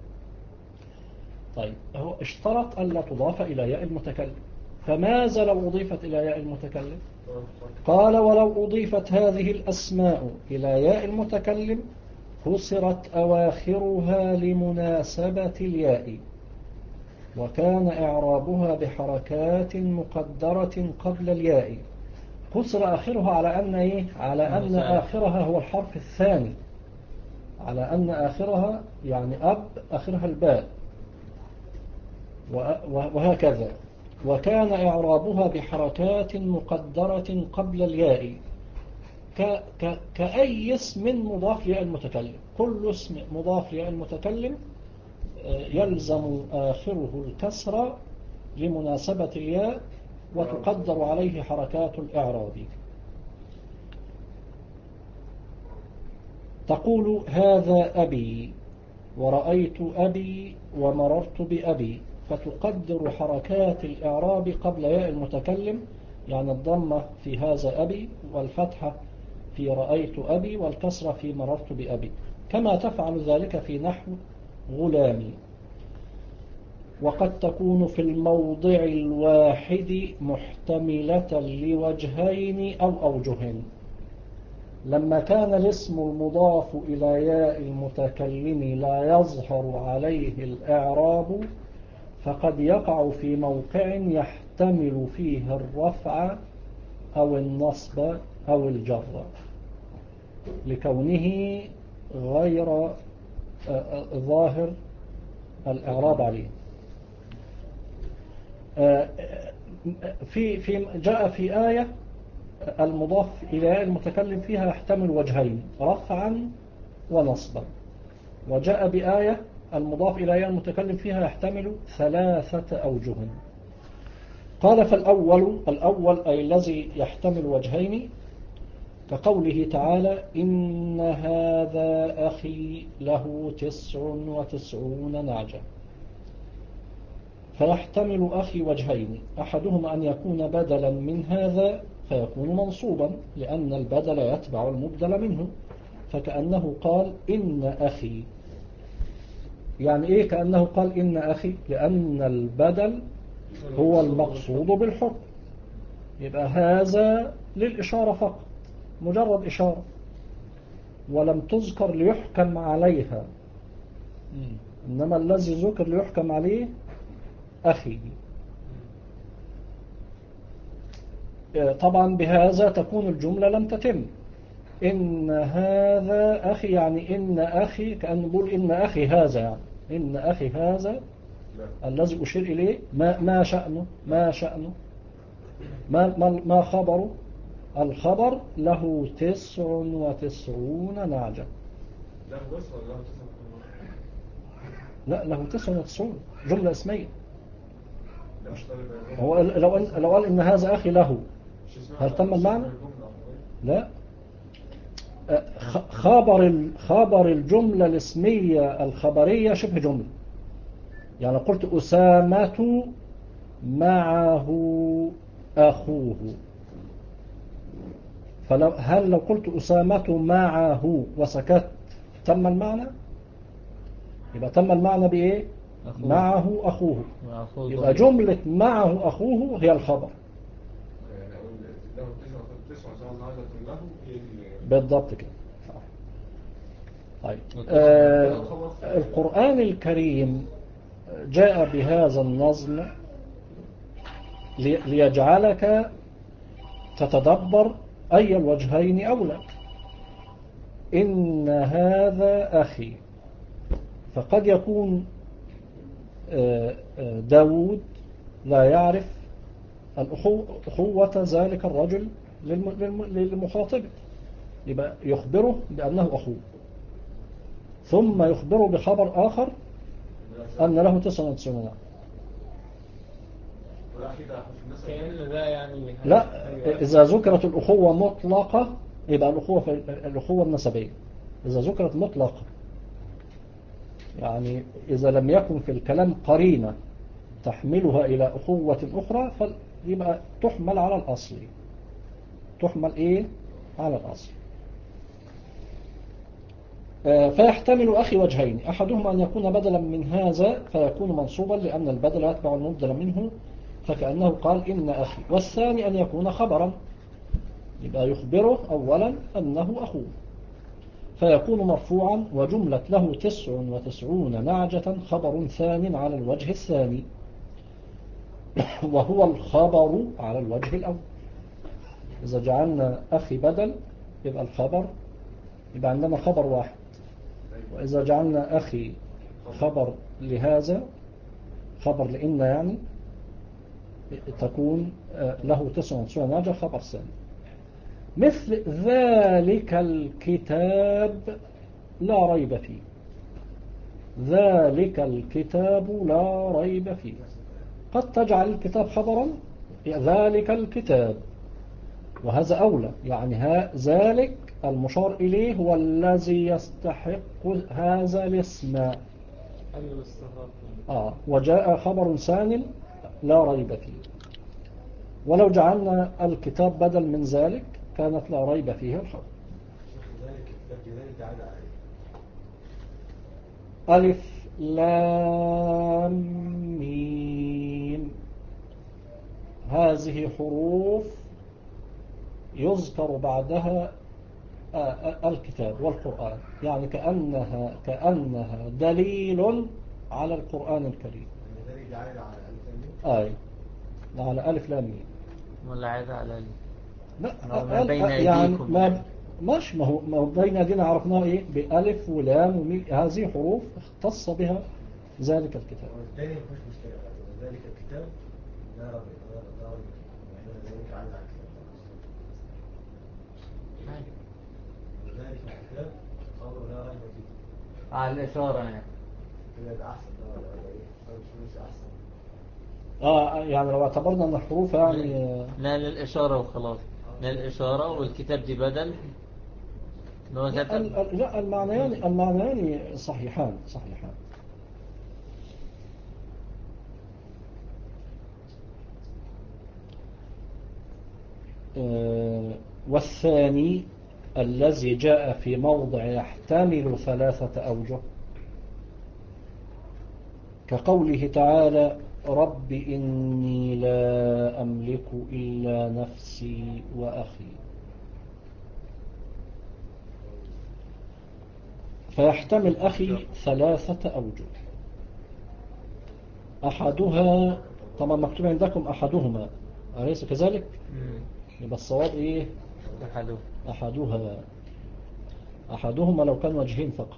طيب هو اشترط ألا تضاف إلى ياء المتكلم، فماذا لو أضيفت إلى ياء المتكلم؟ قال ولو أضيفت هذه الأسماء إلى ياء المتكلم كسرت أواخرها لمناسبة الياء، وكان إعرابها بحركات مقدرة قبل الياء. كسر آخرها على أن إيه؟ على أن آخرها هو الحرف الثاني، على أن آخرها يعني أب آخرها الباء، وهكذا. وكان إعرابها بحركات مقدرة قبل الياء كأي اسم مضاف لياء المتكلم. كل اسم مضاف لياء المتكلم يلزم آخره الكسر لمناسبة الياء، وتقدر عليه حركات الإعراب. تقول هذا أبي ورأيت أبي ومررت بأبي، فتقدر حركات الإعراب قبل ياء المتكلم، يعني الضمة في هذا أبي، والفتحة في رأيت أبي، والكسرة في مررت بأبي، كما تفعل ذلك في نحو غلامي. وقد تكون في الموضع الواحد محتملة لوجهين أو أوجهين. لما كان الاسم المضاف إلى ياء المتكلم لا يظهر عليه الإعراب، فقد يقع في موقع يحتمل فيه الرفع أو النصب أو الجر لكونه غير ظاهر الإعراب عليه. في في جاء في آية المضاف إلى المتكلم فيها يحتمل وجهين رفعا ونصبا، وجاء بآية المضاف إلى المتكلم فيها يحتمل ثلاثة أوجه. قال فالأول الأول أي الذي يحتمل وجهين كقوله تعالى إن هذا أخي له تسع وتسعون نعجة، فيحتمل أخي وجهين، أحدهما أن يكون بدلا من هذا فيكون منصوبا لأن البدل يتبع المبدل منه، فكأنه قال إن أخي. يعني إيه كأنه قال إن أخي؟ لأن البدل هو المقصود بالحكم، يبقى هذا للإشارة فقط، مجرد إشارة ولم تذكر ليحكم عليها، إنما الذي ذكر ليحكم عليه أخي. طبعا بهذا تكون الجملة لم تتم. إن هذا أخي يعني إن أخي، كأن نقول إن أخي هذا، يعني إن أخي هذا الذي أشير إليه ما, ما شأنه ما شأنه ما, ما, ما خبره؟ الخبر له تسع وتسعون نعجة. له بس ولا له تسع؟ لا، له تسع وتسعون جملة اسمية. هو لو أن لو قال إن هذا أخي له، هل تم المعنى؟ لا، خبر خبر الجملة الاسمية الخبرية شبه جملة. يعني قلت أسامة معه أخوه، فلو هل لو قلت أسامة معه وسكت تم المعنى؟ يبقى تم المعنى بإيه؟ أخوه. معه أخوه. أخوه يبقى جملة معه أخوه هي الخبر. يعني أقول له تسع وتسعون نعجة له بالضبط كده. طيب آه القرآن الكريم جاء بهذا النظم ليجعلك تتدبر أي الوجهين أولى. إن هذا أخي، فقد يكون داود لا يعرف الأخوة ذلك الرجل للمخاطب، يبقى يخبره بأنه أخوه، ثم يخبره بخبر آخر أن له تسعة وتسعون. كأن ده يعني لا، إذا ذكرت الأخوة مطلقة يبقى الأخوة في الأخوة النسبية. إذا ذكرت مطلقة يعني إذا لم يكن في الكلام قرينة تحملها إلى أخوة أخرى فيبقى تحمل على الأصل. تحمل إيه؟ على الأصل. فيحتمل أخي وجهين، أحدهما أن يكون بدلا من هذا فيكون منصوبا لأن البدل يتبع المبدل منه، فكأنه قال إن أخي. والثاني أن يكون خبرا، يبقى يخبره أولا أنه أخوه، فيكون مرفوعا. وجملة له تسع وتسعون نعجة خبر ثان على الوجه الثاني، وهو الخبر على الوجه الأول. إذا جعلنا أخي بدل يبقى الخبر يبقى عندنا خبر واحد، وإذا جعلنا أخي خبر لهذا، خبر لإن يعني تكون له تسع وتسعون نعجة خبر ثاني. مثل ذلك الكتاب لا ريب فيه. ذلك الكتاب لا ريب فيه، قد تجعل الكتاب خبرا ذلك الكتاب، وهذا أولى. يعني ذلك المشار إليه هو الذي يستحق هذا الاسم. آه وجاء خبر ثان لا ريب فيه. ولو جعلنا الكتاب بدل من ذلك كانت لا ريب فيه الخبر. ألف لام ميم، هذه حروف يذكر بعدها الكتاب والقرآن، يعني كأنها كأنها دليل على القرآن الكريم. آي على ألف لام ميم ولا عايز على ال... لا ما بين يعني أيديكم ما مش ما هو ما هو بين أيدينا عرفناه إيه بألف ولام وميم، هذه حروف اختص بها ذلك الكتاب. والثاني ما فيش مشكلة، ذلك الكتاب لا رب لا رب يعني ذلك عايز على الكتاب، ذلك الكتاب خبر لا ريب فيه على الإشارة يعني كده ده أحسن. ده ولا إيه؟ مش مش أحسن. آه يعني لو اعتبرنا أن الحروف يعني آه، لا للإشارة وخلاص، لا للإشارة والكتاب دي بدل إن هو لا كتب. ال- ال- لا المعنيان المعنيان صحيحان صحيحان. آه، والثاني الذي جاء في موضع يحتمل ثلاثة أوجه كقوله تعالى رب إني لا أملك إلا نفسي وأخي، فيحتمل أخي ثلاثة أوجه. أحدها طبعا مكتوب عندكم أحدهما أليس كذلك؟ مم. يبقى الصواب إيه؟ أحده. أحدها. أحدهما لو كان وجهين فقط.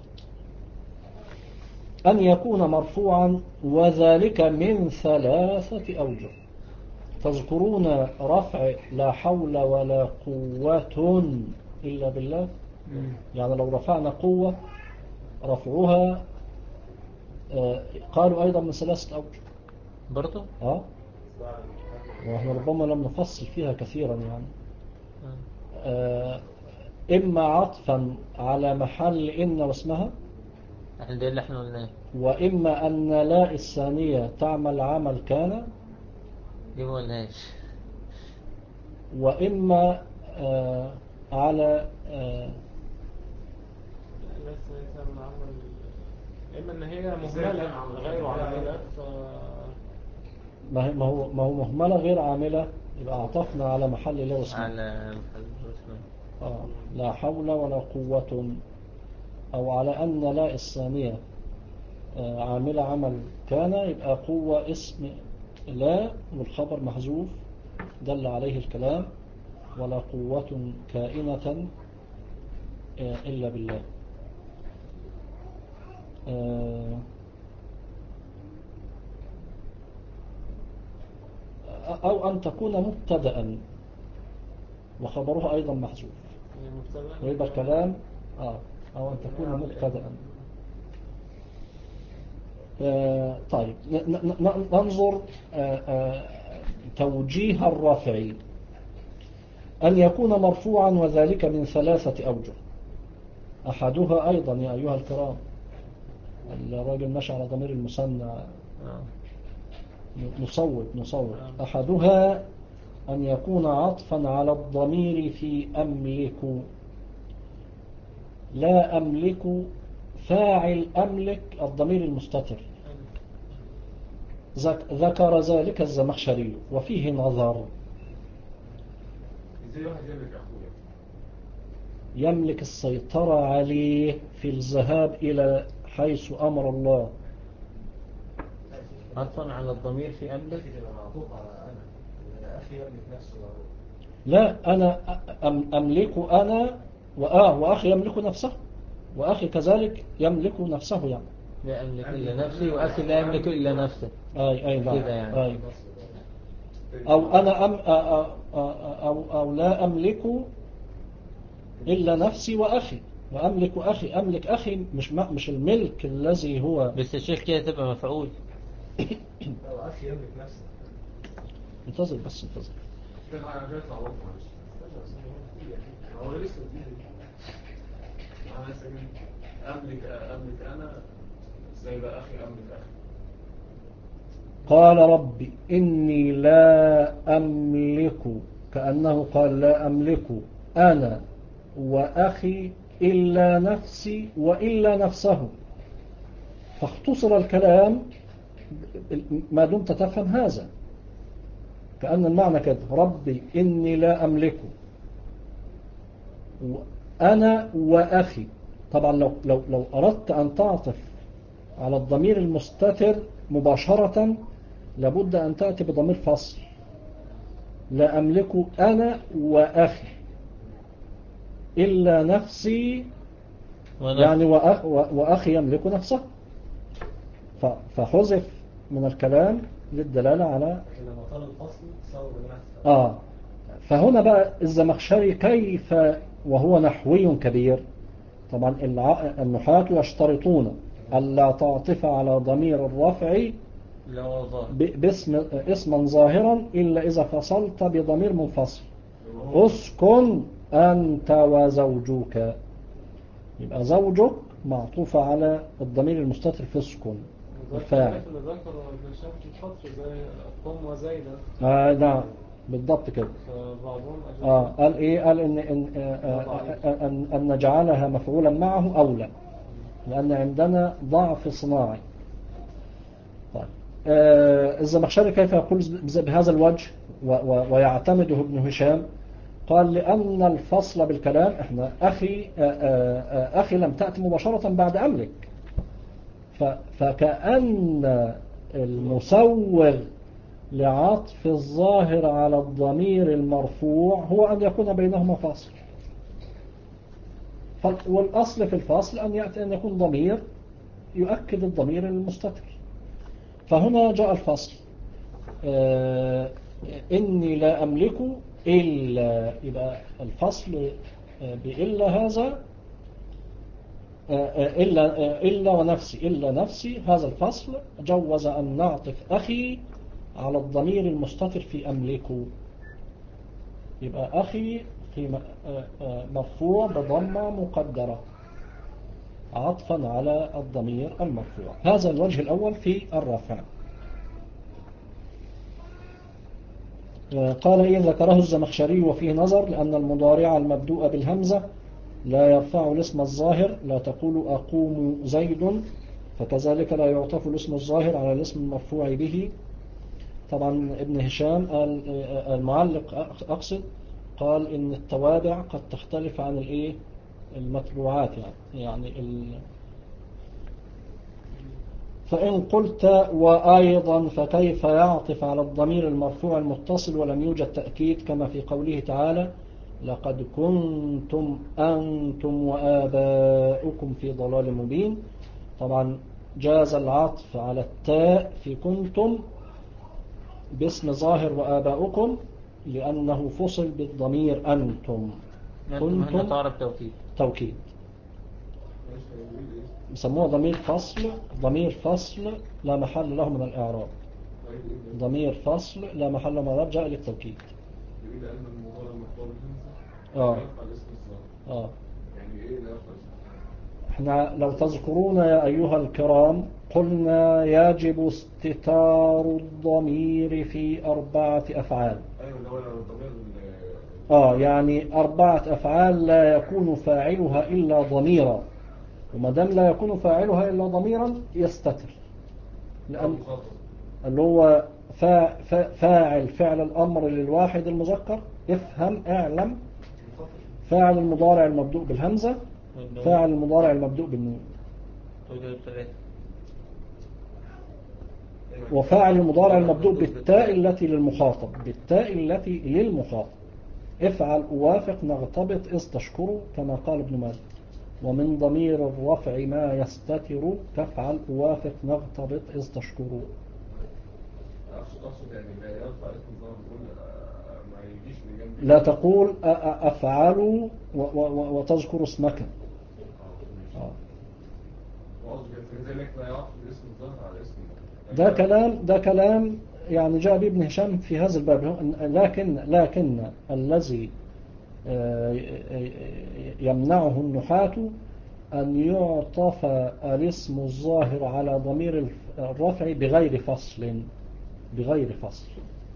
أن يكون مرفوعا وذلك من ثلاثة أوجه. تذكرون رفع لا حول ولا قوة إلا بالله؟ مم. يعني لو رفعنا قوة رفعها آه، قالوا أيضا من ثلاثة أوجه. برضه؟ آه ونحن ربما لم نفصل فيها كثيرا يعني. آه. آه، إما عطفا على محل إن واسمها، احنا ده اللي احنا قلناه. وإما أن لا الثانية تعمل عمل كان، دي ما قلناش. وإما آه، على آه، لسه لسه من عمل، إما إن هي مهملة غير عاملة ف ما هي- ما هو ما هو مهملة غير عاملة، يبقى أعطفنا على محل لا واسمها. على محل اسمه. آه، لا حول ولا قوة، أو على أن لا الثانية آه، عاملة عمل كان، يبقى قوة اسم لا والخبر محذوف دل عليه الكلام، ولا قوة كائنة آه، إلا بالله. آه، أو أن تكون مبتدأ وخبرها أيضا محذوف، هي مبتدأ ويبقى الكلام آه أو أن تكون مبتدأ. آه، طيب ن- ن- ن- ننظر آه، آه، توجيه الرافع. أن يكون مرفوعا وذلك من ثلاثة أوجه. أحدها أيضا يا أيها الكرام، الراجل ماشي على ضمير المثنى، آه. نصوت نصوت. أحدها أن يكون عطفا على الضمير في أملك. لا أملك فاعل أملك الضمير المستتر، ذك- ذكر ذلك الزمخشري وفيه نظر. ازاي واحد يملك اخويا؟ يملك السيطرة عليه في الذهاب إلى حيث أمر الله. عطفا على الضمير في أملك. أخي تبقى معطوف على أنا، إن أخي يملك نفسه وهو. لا أنا أم- أملك أنا وآه وأخي يملك نفسه، وأخي كذلك يملك نفسه يعني. لا أملك إلا نفسي وأخي لا يملك إلا نفسه. أي أي نعم كده يعني. أي. أو أنا أم أ- أ- أ- أو أو لا أملك إلا نفسي وأخي، وأملك أخي. أملك أخي مش م- مش الملك الذي هو. بس الشيخ كده تبقى مفعول. لو أخي يملك نفسه. انتظر بس انتظر. كان على جهة العوض معلش. هو لسه جديد. انا لسه جديد. املك املك انا زي بقى اخي املك اخي. قال ربي إني لا أملك، كأنه قال لا أملك أنا وأخي إلا نفسي وإلا نفسه، فاختصر الكلام ما دمت تفهم هذا. كأن المعنى كده ربي إني لا أملك أنا وأخي. طبعا لو, لو, لو أردت أن تعطف على الضمير المستتر مباشرة لابد أن تأتي بضمير فصل. لا أملك أنا وأخي إلا نفسي، ونفس. يعني وأخ وأخي يملك نفسه، فحذف من الكلام للدلالة على لكن لما طال الفصل صار بنفسه. آه. فهنا بقى الزمخشري كيف وهو نحوي كبير. طبعا النحاة يشترطون ألا تعطف على ضمير الرفع اللي هو ظاهر. ب- باسم اسما ظاهرا إلا إذا فصلت بضمير منفصل. اسكن أنت وزوجك، يبقى زوجك معطوفة على الضمير المستتر في اسكن الفاعل. اللي ذكره ابن هشام في الفتر زي قم وزيدا. آه نعم بالضبط كده. فبعضهم أجل آه قال إيه؟ قال إن إن, آه آه أن, أن نجعلها مفعولا معه أولى، لأن عندنا ضعف صناعي. طيب آه الزمخشري كيف يقول بهذا الوجه و و ويعتمده ابن هشام؟ قال لأن الفصل بالكلام احنا أخي آآ آآ أخي لم تأتي مباشرة بعد أملك، فكأن المسوغ لعطف الظاهر على الضمير المرفوع هو أن يكون بينهما فاصل، والأصل في الفاصل أن يأتي أن يكون ضمير يؤكد الضمير المستتر. فهنا جاء الفصل إني لا أملك إلا، يبقى الفصل بإلا هذا إلا, إلا ونفسي إلا نفسي، هذا الفصل جوز أن نعطف أخي على الضمير المستتر في أملك، يبقى أخي في مرفوع بضمة مقدرة عطفا على الضمير المرفوع. هذا الوجه الأول في الرفع. قال إيه ذكره الزمخشري وفيه نظر، لأن المضارع المبدوء بالهمزة لا يرفع الاسم الظاهر، لا تقول أقوم زيد، فكذلك لا يعطف الاسم الظاهر على الاسم المرفوع به. طبعا ابن هشام قال المعلق أقصد قال إن التوابع قد تختلف عن الإيه المتبوعات، يعني يعني ال... فإن قلت وأيضا فكيف يعطف على الضمير المرفوع المتصل ولم يوجد تأكيد، كما في قوله تعالى لقد كنتم أنتم وآباؤكم في ضلال مبين. طبعا جاز العطف على التاء في كنتم باسم ظاهر وآباؤكم لأنه فصل بالضمير أنتم. كنتم تعرف توكيد توكيد بسموه ضمير فصل، ضمير فصل لا محل له من الإعراب، ضمير فصل لا محل له من الإعراب جاء للتوكيد. اه اه يعني ايه لا يفعل؟ احنا لو تذكرون يا أيها الكرام قلنا يجب استتار الضمير في أربعة أفعال. ايوه ده ولا الضمير اه يعني أربعة أفعال لا يكون فاعلها إلا ضميرا، وما دام لا يكون فاعلها إلا ضميرا يستتر، لأن اللي هو فاعل فعل الأمر للواحد المذكر، افهم اعلم، فاعل المضارع المبدوء بالهمزة، فاعل المضارع المبدوء بالنون، وفاعل المضارع المبدوء بالتاء التي للمخاطب، بالتاء التي للمخاطب. افعل أوافق نغتبط إذ تشكر كما قال ابن مالك، ومن ضمير الرفع ما يستتر تفعل أوافق نغتبط إذ تشكر. اقصد يعني لا يرفع اسم الظاهر، بقول ما يجيش من جنب لا تقول أفعل وتذكر اسمك. آه. كذلك لا يعطف الاسم الظاهر على اسم ده كلام ده كلام يعني جاء به ابن هشام في هذا الباب، لكن لكن الذي يمنعه النحاة أن يعطف الاسم الظاهر على ضمير الرفع بغير فصل، بغير فصل.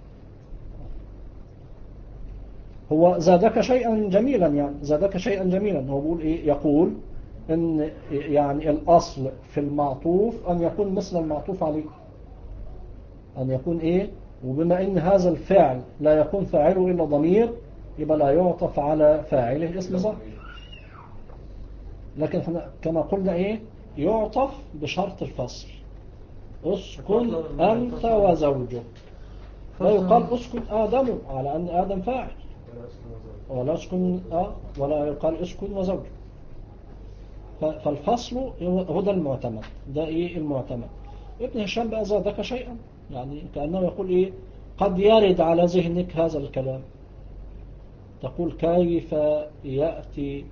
هو زادك شيئا جميلا، يعني زادك شيئا جميلا. هو بيقول إيه؟ يقول إن يعني الأصل في المعطوف أن يكون مثل المعطوف عليه، أن يكون إيه، وبما إن هذا الفعل لا يكون فاعله إلا ضمير يبقى لا يعطف على فاعله اسم ظاهر. لكن احنا كما قلنا إيه يعطف بشرط الفصل، اسكن أنت وزوجك، لا يقال اسكن آدم على أن آدم فاعل، ولا اسكن آه ولا يقال اسكن وزوجك. فالفصل هو ده المعتمد، ده إيه المعتمد. ابن هشام بقى زادك شيئا، يعني كأنه يقول إيه قد يرد على ذهنك هذا الكلام، تقول كيف يأتي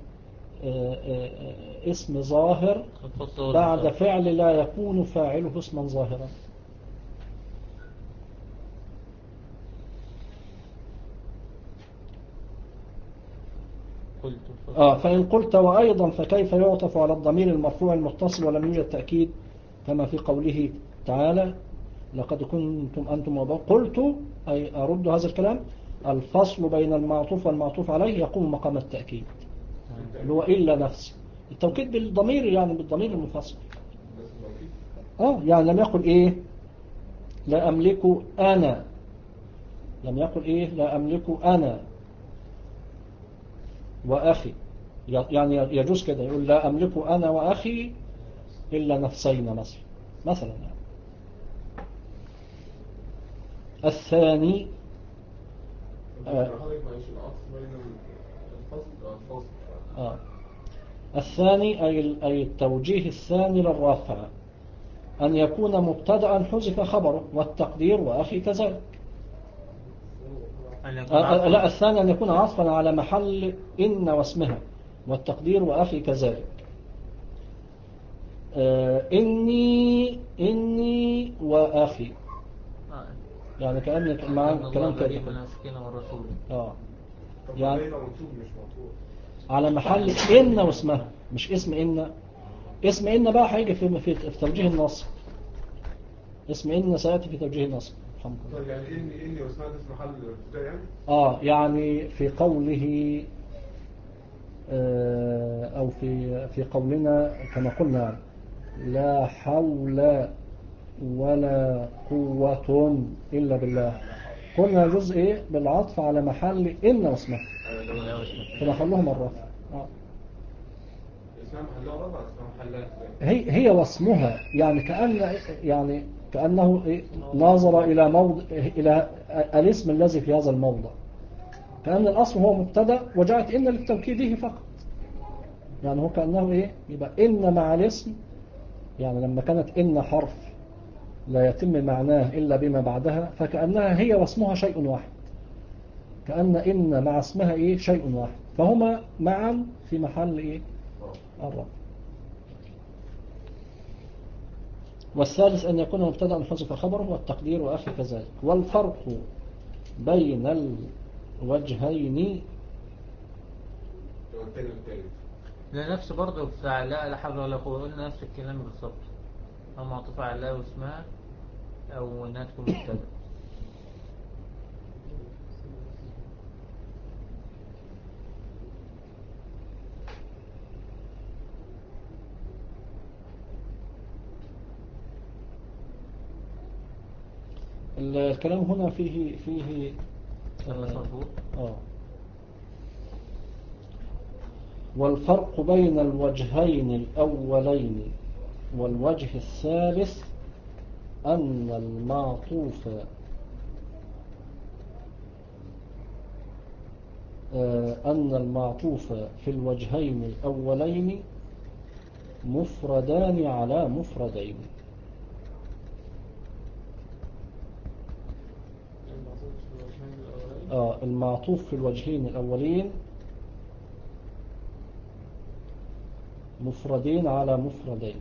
اسم ظاهر بعد فعل لا يكون فاعله اسما ظاهرا. قلت آه فإن قلت وأيضا فكيف يعطف على الضمير المرفوع المتصل ولم يوجد تأكيد كما في قوله تعالى لقد كنتم أنتم وباء قلت أي أرد هذا الكلام الفصل بين المعطوف والمعطوف عليه يقوم مقام التأكيد اللي هو إلا نفسي التوكيد بالضمير يعني بالضمير المفصل آه يعني لم يقل إيه لا أملك أنا لم يقل إيه لا أملك أنا وأخي يعني يجوز كده يقول لا أملك أنا وأخي إلا نفسينا مثلا مثلا يعني. الثاني آه آه الثاني أي أي التوجيه الثاني للرفع أن يكون مبتدأ حذف خبره والتقدير وأخي كذلك. آه لا الثاني أن يكون عطفا على محل إن واسمها والتقدير وأخي كذلك. آه إني إني وأخي يعني كأن مع كلام كده اه يعني على محل إن واسمها مش اسم إن. اسم إن بقى هيجي في في توجيه النصب. اسم إن سيأتي في توجيه النصب. يعني إني إني واسمها اسم محل ابتداء يعني. اه يعني في قوله آه أو في في قولنا كما قلنا لا حول ولا قوة إلا بالله قلنا جزء إيه بالعطف على محل إن واسمها فنخلوهم الرفع آه. هي هي واسمها يعني كأن يعني كأنه إيه ناظر إلى موضع إلى الاسم الذي في هذا الموضع كأن الأصل هو مبتدأ وجاءت إن للتوكيده فقط يعني هو كأنه إيه يبقى إن مع الاسم يعني لما كانت إن حرف لا يتم معناه إلا بما بعدها فكأنها هي واسمها شيء واحد كأن إن مع اسمها إيه شيء واحد فهما معا في محل إيه الرفع. والثالث أن يكون مبتدأ حذف خبره والتقدير وأخي كذلك. والفرق بين الوجهين لا نفس برضه بتاع لا لا حول ولا قوة قلنا نفس الكلام بالظبط أو معطوف على لا واسمها أو إنها تكون مبتدأ. الكلام هنا فيه فيه آه, آه والفرق بين الوجهين الأولين والوجه الثالث أن المعطوف آه أن المعطوف في الوجهين الأولين مفردان على مفردين. آه المعطوف في الوجهين الأولين مفردين على مفردين.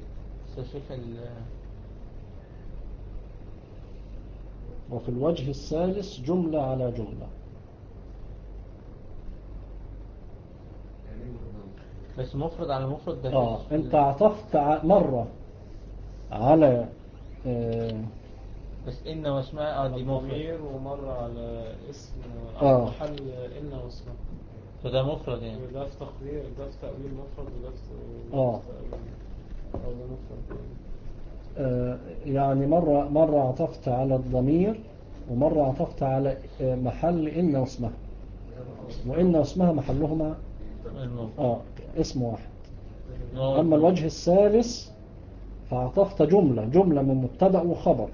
وفي الوجه الثالث جملة على جملة. بس مفرد على مفرد ده آه انت عطفت مرة على آه بس إن واسمها آه دي مفرد ومرة على اسم آه. محل إن واسمها فده مفرد يعني وده في تقدير ده في تأويل مفرد وده في آه. تأويل مفرد آه يعني مرة مرة عطفت على الضمير ومرة عطفت على محل إن واسمها وإن واسمها محلهما آه اسم واحد. أما الوجه الثالث فعطفت جملة جملة من مبتدأ وخبر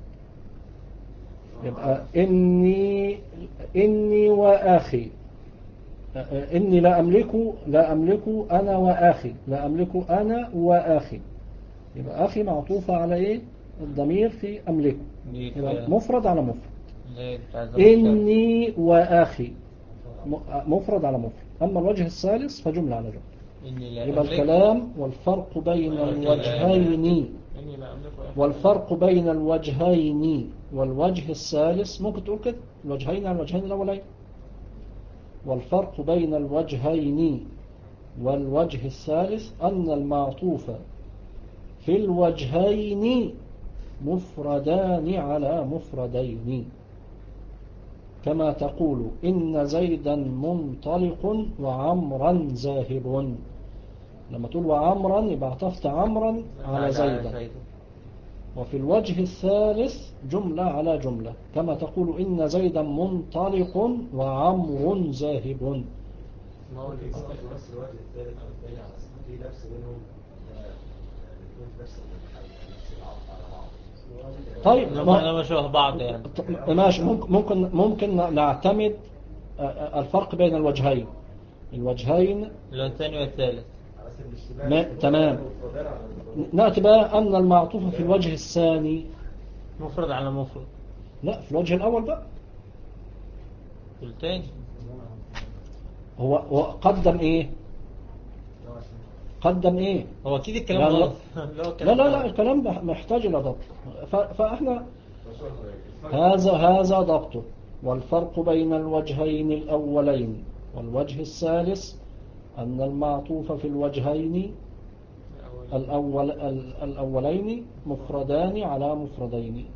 يبقى إني إني وآخي إني لا أملك لا أملك أنا وآخي لا أملك أنا وآخي يبقى أخي معطوفة على إيه الضمير في أملك يبقى مفرد على مفرد إني وآخي مفرد على مفرد. أما الوجه الثالث فجملة على جملة يبقى الكلام والفرق بين الوجهين والفرق بين الوجهين والوجه الثالث ممكن تقول كده الوجهين على الوجهين الأولين والفرق بين الوجهين والوجه الثالث أن المعطوف في الوجهين مفردان على مفردين، كما تقول إن زيدا منطلق وعمرا ذاهب. لما تقول وعمرا يبقى عطفت عمرا على زيدا. وفي الوجه الثالث جملة على جملة، كما تقول إن زيدا منطلق وعمر ذاهب. ما هو اللي يصدق في نفس الوقت الثالث أو الثاني على أساس في نفس بينهم الاثنين في نفس المحل نفس العطف على بعض. طيب لما ما شبه بعض يعني ماشي، ممكن ممكن ممكن نعتمد الفرق بين الوجهين الوجهين لو الثاني والثالث ما تمام. نأتي بقى أن المعطوف في الوجه الثاني مفرد على مفرد. لا، في الوجه الأول بقى في الثاني هو هو قدم إيه قدم إيه هو أكيد الكلام لا غلط. لا لا لا الكلام محتاج إلى ضبط. فإحنا هذا هذا ضبطه. والفرق بين الوجهين الأولين والوجه الثالث أن المعطوف في الوجهين الأول الأولين مفردان على مفردين.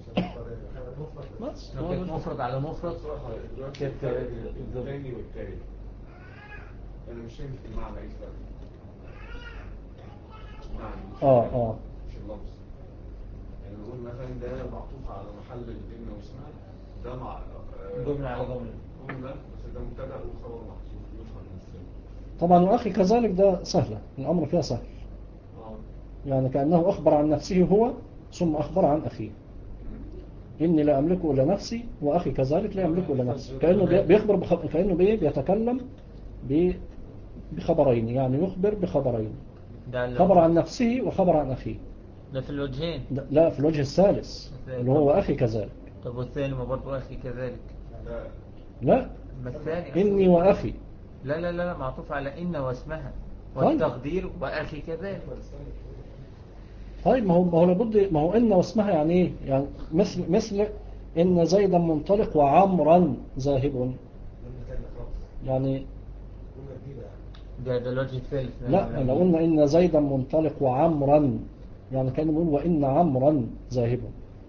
بس مفرد على مفرد الثاني والثالث أنا مش فاهم في المعنى إيه فرق. اه اه مش اللفظ. يعني نقول مثلا ده معطوف على محل الإن واسمها، ده مع جملة على جملة جملة بس ده مبتدأ وخبر محذوف يفهم من السن. طبعا وأخي كذلك ده سهلة، الأمر فيها سهل. يعني كأنه أخبر عن نفسه هو ثم أخبر عن أخيه. إني لا أملك إلا نفسي وأخي كذلك لا يملك إلا نفسي. كأنه بيخبر بخ... كأنه بيتكلم ب... بخبرين، يعني يخبر بخبرين، خبر عن نفسه وخبر عن أخيه. ده في الوجهين؟ لا، في الوجه الثالث اللي هو أخي كذلك. طب والثاني ما برضه أخي كذلك؟ لا، ما الثاني إني وأخي. لا لا لا معطوف على إن واسمها طيب. والتقدير وأخي كذلك. طيب ما هو ما هو لابد، ما هو إن واسمها يعني إيه؟ يعني مثل مثل إن زيدا منطلق وعمرا ذاهب. يعني ده ده الوجه الثالث. لا، لو قلنا إن زيدا منطلق وعمرا يعني كان نقول وإن عمرا ذاهب.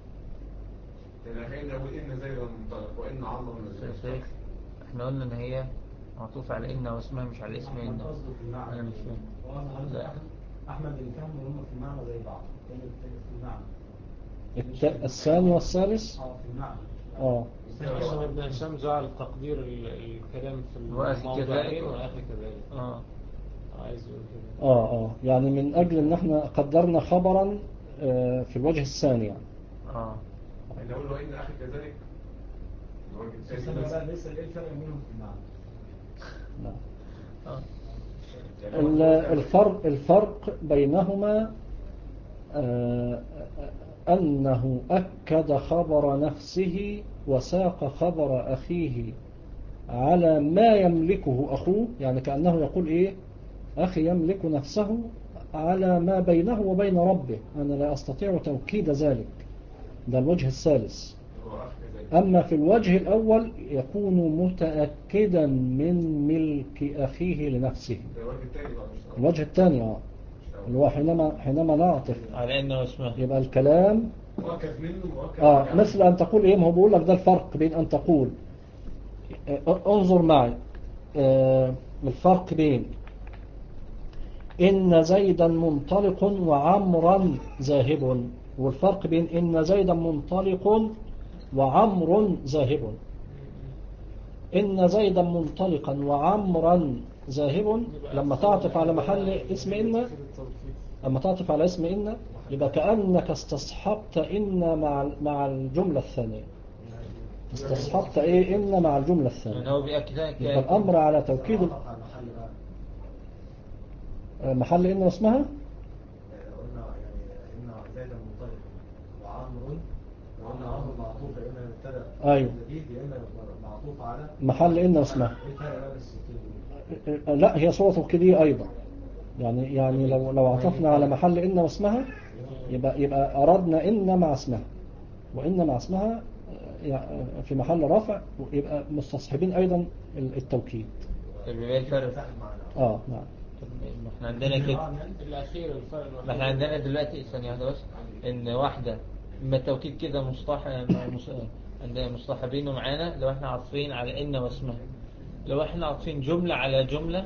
يعني لو إن زيدا منطلق وإن عمرا ذاهب. احنا قلنا إن هي معطوف على إن واسمها مش على اسم إن. أنا مش فاهم. أحمد اللي فهموا هم في المعنى زي بعض. في المعنى الت... الثاني والثالث اه في المعنى اه هو ابن هشام جعل تقدير الكلام في وأخي الموضعين كذلك وأخي كذلك. اه عايز يقول كده. اه اه يعني من أجل إن احنا قدرنا خبرا آه في الوجه الثاني يعني. اه يعني لو إن أخي كذلك الوجه بس الثاني أنا لسه إيه الفرق بينهم في المعنى؟ نعم. اه ال- الفرق الفرق بينهما آه أنه أكد خبر نفسه وساق خبر أخيه على ما يملكه أخوه. يعني كأنه يقول إيه، أخي يملك نفسه على ما بينه وبين ربه، أنا لا أستطيع توكيد ذلك. ده الوجه الثالث. أما في الوجه الأول يكون متأكدا من ملك أخيه لنفسه. الوجه الثاني آه اللي هو حينما حينما نعطف على إنه اسمه يبقى الكلام مؤكد منه مؤكد آه مثل أن تقول إيه، ما هو بيقول لك ده الفرق بين أن تقول آه انظر معي آه الفرق بين إن زيدا منطلق وعمرا ذاهب، والفرق بين إن زيدا منطلق وعمر ذاهب. إن زيدا منطلقا وعمرا ذاهب لما تعطف على محل اسم إن، لما تعطف على اسم إن يبقى كأنك استصحبت إن مع مع الجملة الثانية. استصحبت إيه إن مع الجملة الثانية. يعني هو بيأكدها يبقى الأمر على توكيد ال- محل إن واسمها. قلنا يعني إن زيدا منطلق وعمر، وقلنا عمر معطوف يا إما مبتدأ أيوه. جديد يا إما معطوف على محل إن واسمها. إيه الفرق بقى بين الستين؟ لا، هي صورة توكيدية أيضا. يعني يعني لو لو عطفنا على محل إن واسمها يبقى يبقى أردنا إن مع اسمها، وإن مع اسمها في محل رفع يبقى مستصحبين أيضا التوكيد. طب يبقى الفرق. اه نعم. ما احنا عندنا كده الأخير الفرق الوحيد. ما احنا عندنا دلوقتي ثانية واحدة بس إن واحدة ما التوكيد كده مصطح مص... عندنا مصطحبينه معانا لو احنا عاطفين على إن واسمها. لو احنا عاطفين جملة على جملة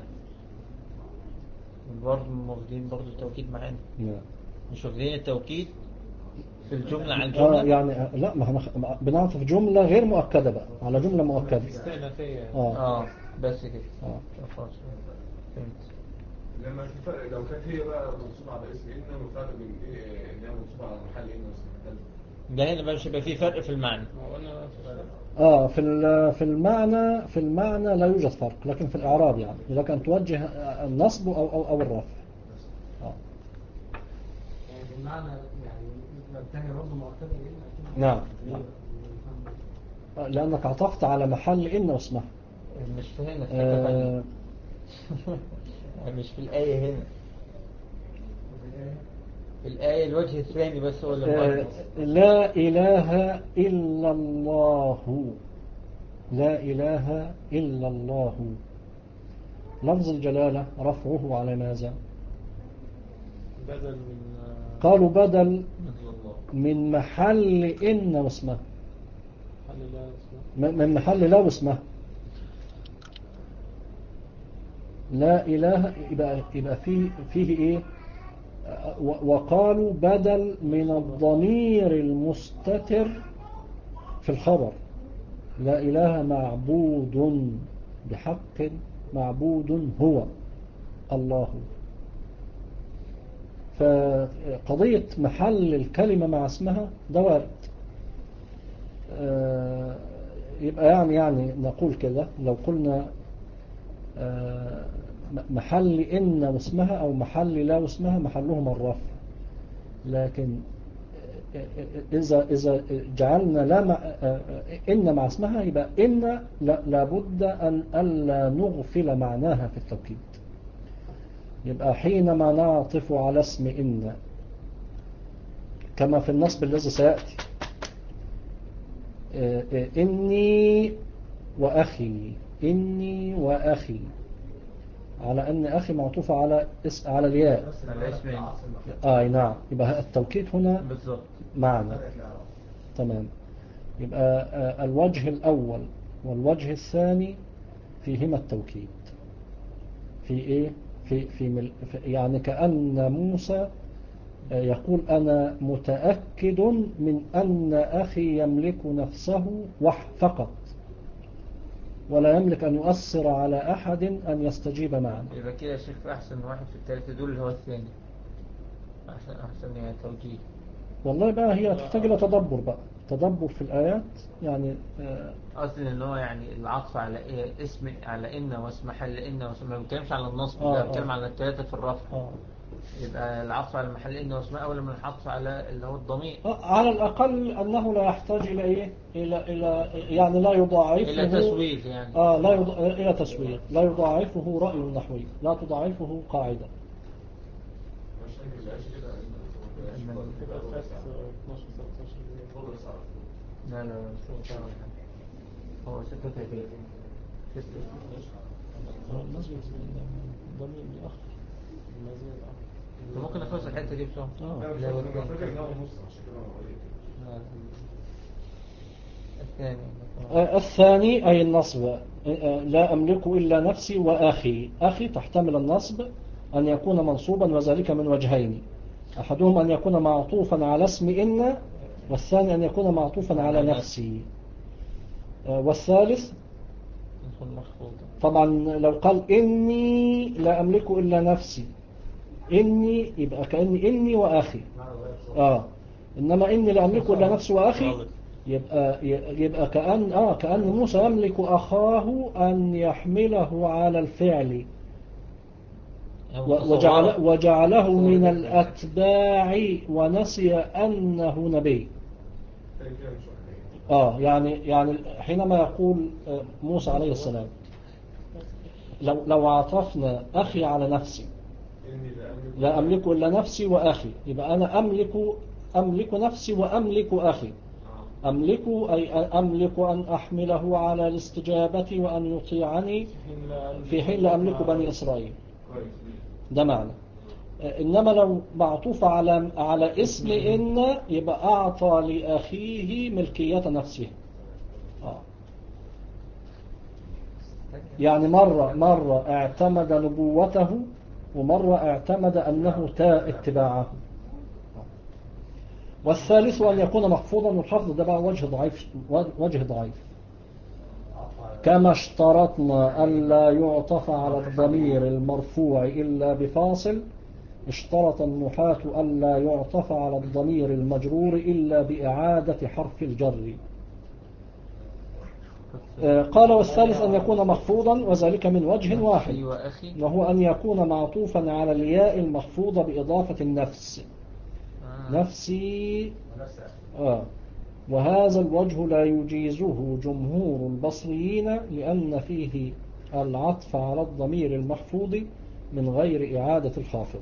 برضه واخدين برضه التوكيد معانا. نعم. مش واخدين التوكيد في الجملة على اه الجملة. يعني لا ما احنا بنعطف جملة غير مؤكدة بقى على جملة مؤكدة. استئنافية. اه اه بس كده. اه خلاص فهمت. لما في فرق لو كانت هي بقى منصوبة على اسم إن وفرق بين إيه إنها منصوبة على محل إن واسم محل. ده هنا بقى مش هيبقى فيه فرق في المعنى. وقلنا اه في في المعنى في المعنى لا يوجد فرق، لكن في الإعراب يعني إذا كان توجه النصب أو أو أو الرفع. اه يعني بالمعنى يعني الثانية برضه مؤكدة جدا. نعم نعم. لأنك عطفت على محل إن واسمها. مش في هنا في حتة آه ثانية. مش في الآية هنا. في الآية الوجه الثاني بس هو اللي آه لا إله إلا الله. لا إله إلا الله. لفظ الجلالة رفعه على ماذا؟ بدل من قالوا بدل من محل إن واسمه. محل لا اسمه. من محل لا واسمه. لا إله يبقى, يبقى فيه, فيه إيه؟ وقالوا بدل من الضمير المستتر في الخبر. لا إله معبود بحق معبود هو الله. فقضية محل الكلمة مع اسمها ده وارد. يبقى يعني يعني نقول كده لو قلنا محل إن واسمها أو محل لا واسمها محلهما الرفع، لكن إذا إذا جعلنا لا مع إن مع اسمها يبقى إن لابد أن ألا نغفل معناها في التوكيد. يبقى حينما نعطف على اسم إن كما في النصب الذي سيأتي إني وأخي إني وأخي على أن أخي معطوف على اس على الياء. آه نعم. يبقى التوكيد هنا بالضبط معنى. تمام. يبقى الوجه الأول والوجه الثاني فيهما التوكيد. في إيه؟ في في, مل في يعني كأن موسى يقول أنا متأكد من أن أخي يملك نفسه فقط ولا يملك أن يؤثر على أحد أن يستجيب معنا. يبقى كده يا شيخ أحسن واحد في الثالثة دول اللي هو الثاني. أحسن أحسن يعني توجيه. والله بقى هي تحتاج إلى تدبر بقى تدبر في الآيات يعني. أصلا إن هو يعني العطف على إيه اسم على إن واسم محل إن واسم ما بنتكلمش على النصب آه لا بنتكلم على الثلاثة في الرفع. آه. يبقى العطف على محل إن واسم أول من العطف على اللي هو الضمير. على الأقل أنه لا يحتاج إلى إيه إلى إلى يعني لا يضاعفه إلى تسويق يعني. آه لا يض... إلى تسويق لا يضاعفه رأي نحوي لا تضاعفه قاعدة. لا لا هو ستة وثلاثين هو المسجد ضمير الأخ ممكن نخلص الحتة دي بسرعة. آه. لا أنا فاكر إنها نص عشان كده الثاني الثاني أي النصب. لا أملك إلا نفسي وأخي. أخي تحتمل النصب أن يكون منصوبا وذلك من وجهين. أحدهم أن يكون معطوفا على اسم إن والثاني أن يكون معطوفا على نفسي. والثالث طبعا لو قال إني لا أملك إلا نفسي إني يبقى كأني إني وأخي. آه إنما إني لا أملك إلا نفسي وأخي يبقى يبقى كأن آه كأن موسى يملك أخاه أن يحمله على الفعل وجعل وجعله من الأتباع ونسي أنه نبي. آه يعني يعني حينما يقول موسى عليه السلام لو لو عطفنا أخي على نفسي لا أملك إلا نفسي وأخي يبقى أنا أملك أملك نفسي وأملك أخي. أملك أي أملك أن أحمله على الاستجابة وأن يطيعني في حين لا أملك بني إسرائيل. ده معنى. إنما لو معطوف على على اسم إن يبقى أعطى لأخيه ملكية نفسه. آه. يعني مرة مرة اعتمد نبوته ومرة اعتمد أنه تاء اتباعه. والثالث أن يكون محفوظا، والحفظ ده بقى وجه ضعيف وجه ضعيف كما اشترطنا ألا يعطف على الضمير المرفوع إلا بفاصل، اشترط النحاة ألا يعطف على الضمير المجرور إلا بإعادة حرف الجر. قال والثالث أن يكون محفوظا وذلك من وجه واحد، وهو أن يكون معطوفا على الياء المخفوضة بإضافة النفس. نفسي آه. وهذا الوجه لا يجيزه جمهور البصريين لأن فيه العطف على الضمير المحفوظ من غير إعادة الخافض.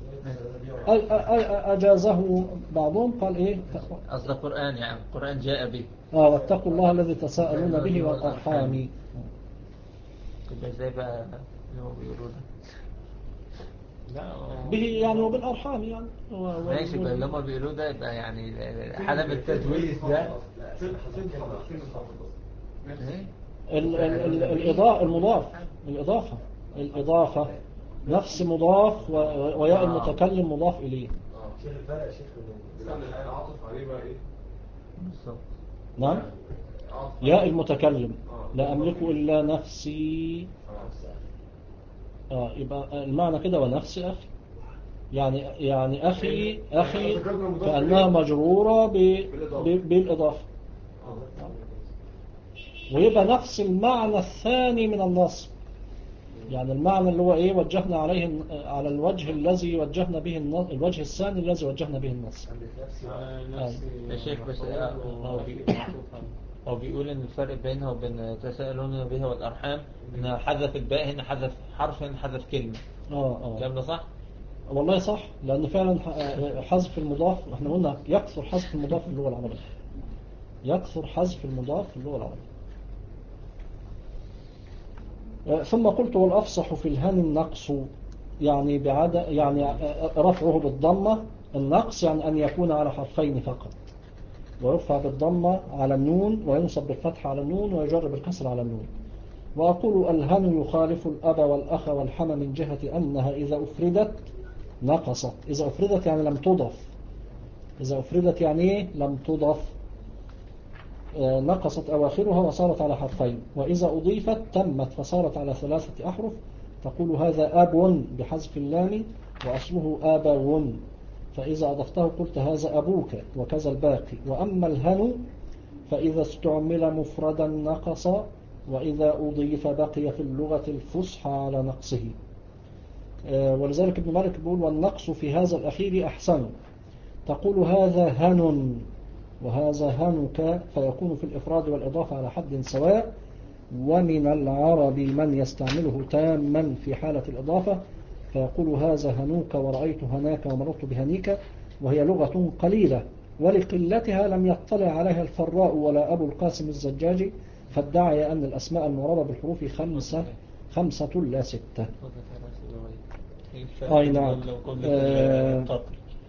أجازه بعضهم، قال إيه أصل القرآن يعني القرآن جاء به آه واتقوا الله الذي تساءلون به والأرحام. كده ازاي بقى اللي هو بيقولوا ده؟ لا به يعني وبالأرحام يعني ماشي بقى اللي هم بيقولوا ده يبقى يعني حالة التدويس ده الإضافة المضاف الإضافة الإضافة نفس مضاف وياء المتكلم مضاف إليه. شيخ الفرق يا شيخ استنى عاطف عليه بقى ايه بالظبط. نعم ياء المتكلم لا أملك إلا نفسي. آه يبقى المعنى كده ونفسي أخي يعني يعني أخي أخي كأنها مجرورة بالإضافة، ويبقى نفس المعنى الثاني من النصب، يعني المعنى اللي هو إيه وجهنا عليه على الوجه الذي وجهنا به النص، الوجه الثاني الذي وجهنا به النص. يا شيخ بس هو بيقول إن الفرق بينها وبين تساءلون بها والأرحام إن حذف الباء هنا حذف حرف هنا حذف كلمة. اه اه الكلام ده صح؟ والله صح، لأن فعلا حذف المضاف احنا قلنا يكثر حذف المضاف في اللغة العربية، يكثر حذف المضاف في اللغة العربية. ثم قلت والأفصح في الهن النقص يعني بعد يعني رفعه بالضمة. النقص يعني أن يكون على حرفين فقط، ويرفع بالضمة على النون وينصب بالفتح على النون ويجر بالكسر على النون. وأقول الهن يخالف الأب والأخ والحم من جهة أنها إذا أفردت نقصت. إذا أفردت يعني لم تضف، إذا أفردت يعني إيه؟ لم تضف، نقصت أواخرها وصارت على حرفين. وإذا أضيفت تمت فصارت على ثلاثة أحرف. تقول هذا أب بحذف اللام وأصله آبو، فإذا أضفته قلت هذا أبوك، وكذا الباقي. وأما الهن فإذا استعمل مفردا نقص، وإذا أضيف بقي في اللغة الفصحى على نقصه. ولذلك ابن مالك يقول والنقص في هذا الأخير أحسن. تقول هذا هن وهذا هنك، فيكون في الإفراد والإضافة على حد سواء. ومن العرب من يستعمله تاما في حالة الإضافة، فيقول هذا هنوك ورأيت هناك ومررت بهنيك، وهي لغة قليلة ولقلتها لم يطلع عليها الفراء ولا أبو القاسم الزجاجي، فادعي أن الأسماء المعربة بالحروف خمسة خمسة لا ستة. أي نعم. آه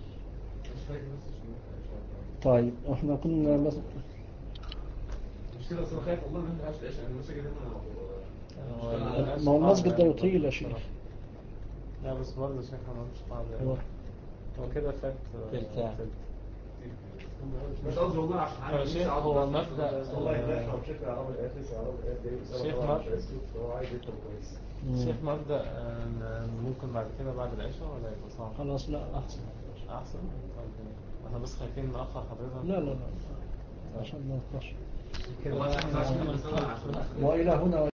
طيب احنا كنا بس مش كده اصل خايف والله ما نفعش ايش انا مسجد هنا ما هو المسجد ده يطيل يا شيخ. لا بس برضه شيخ ما مش قاعد هو كده فات تلت مش قصدي والله عشان عايز شيخ هو مبدأ والله يدافع بشكل عربي الاساس عربي الاساس شيخ هو عايز يفهم كويس. شيخ مبدأ ممكن بعد كده بعد العشاء ولا يبقى صعب؟ خلاص لا أحسن أحسن. طيب احنا بس خايفين نأخر حضرتك. لا لا لا عشان ما نخش والله احنا عشان وإلى هنا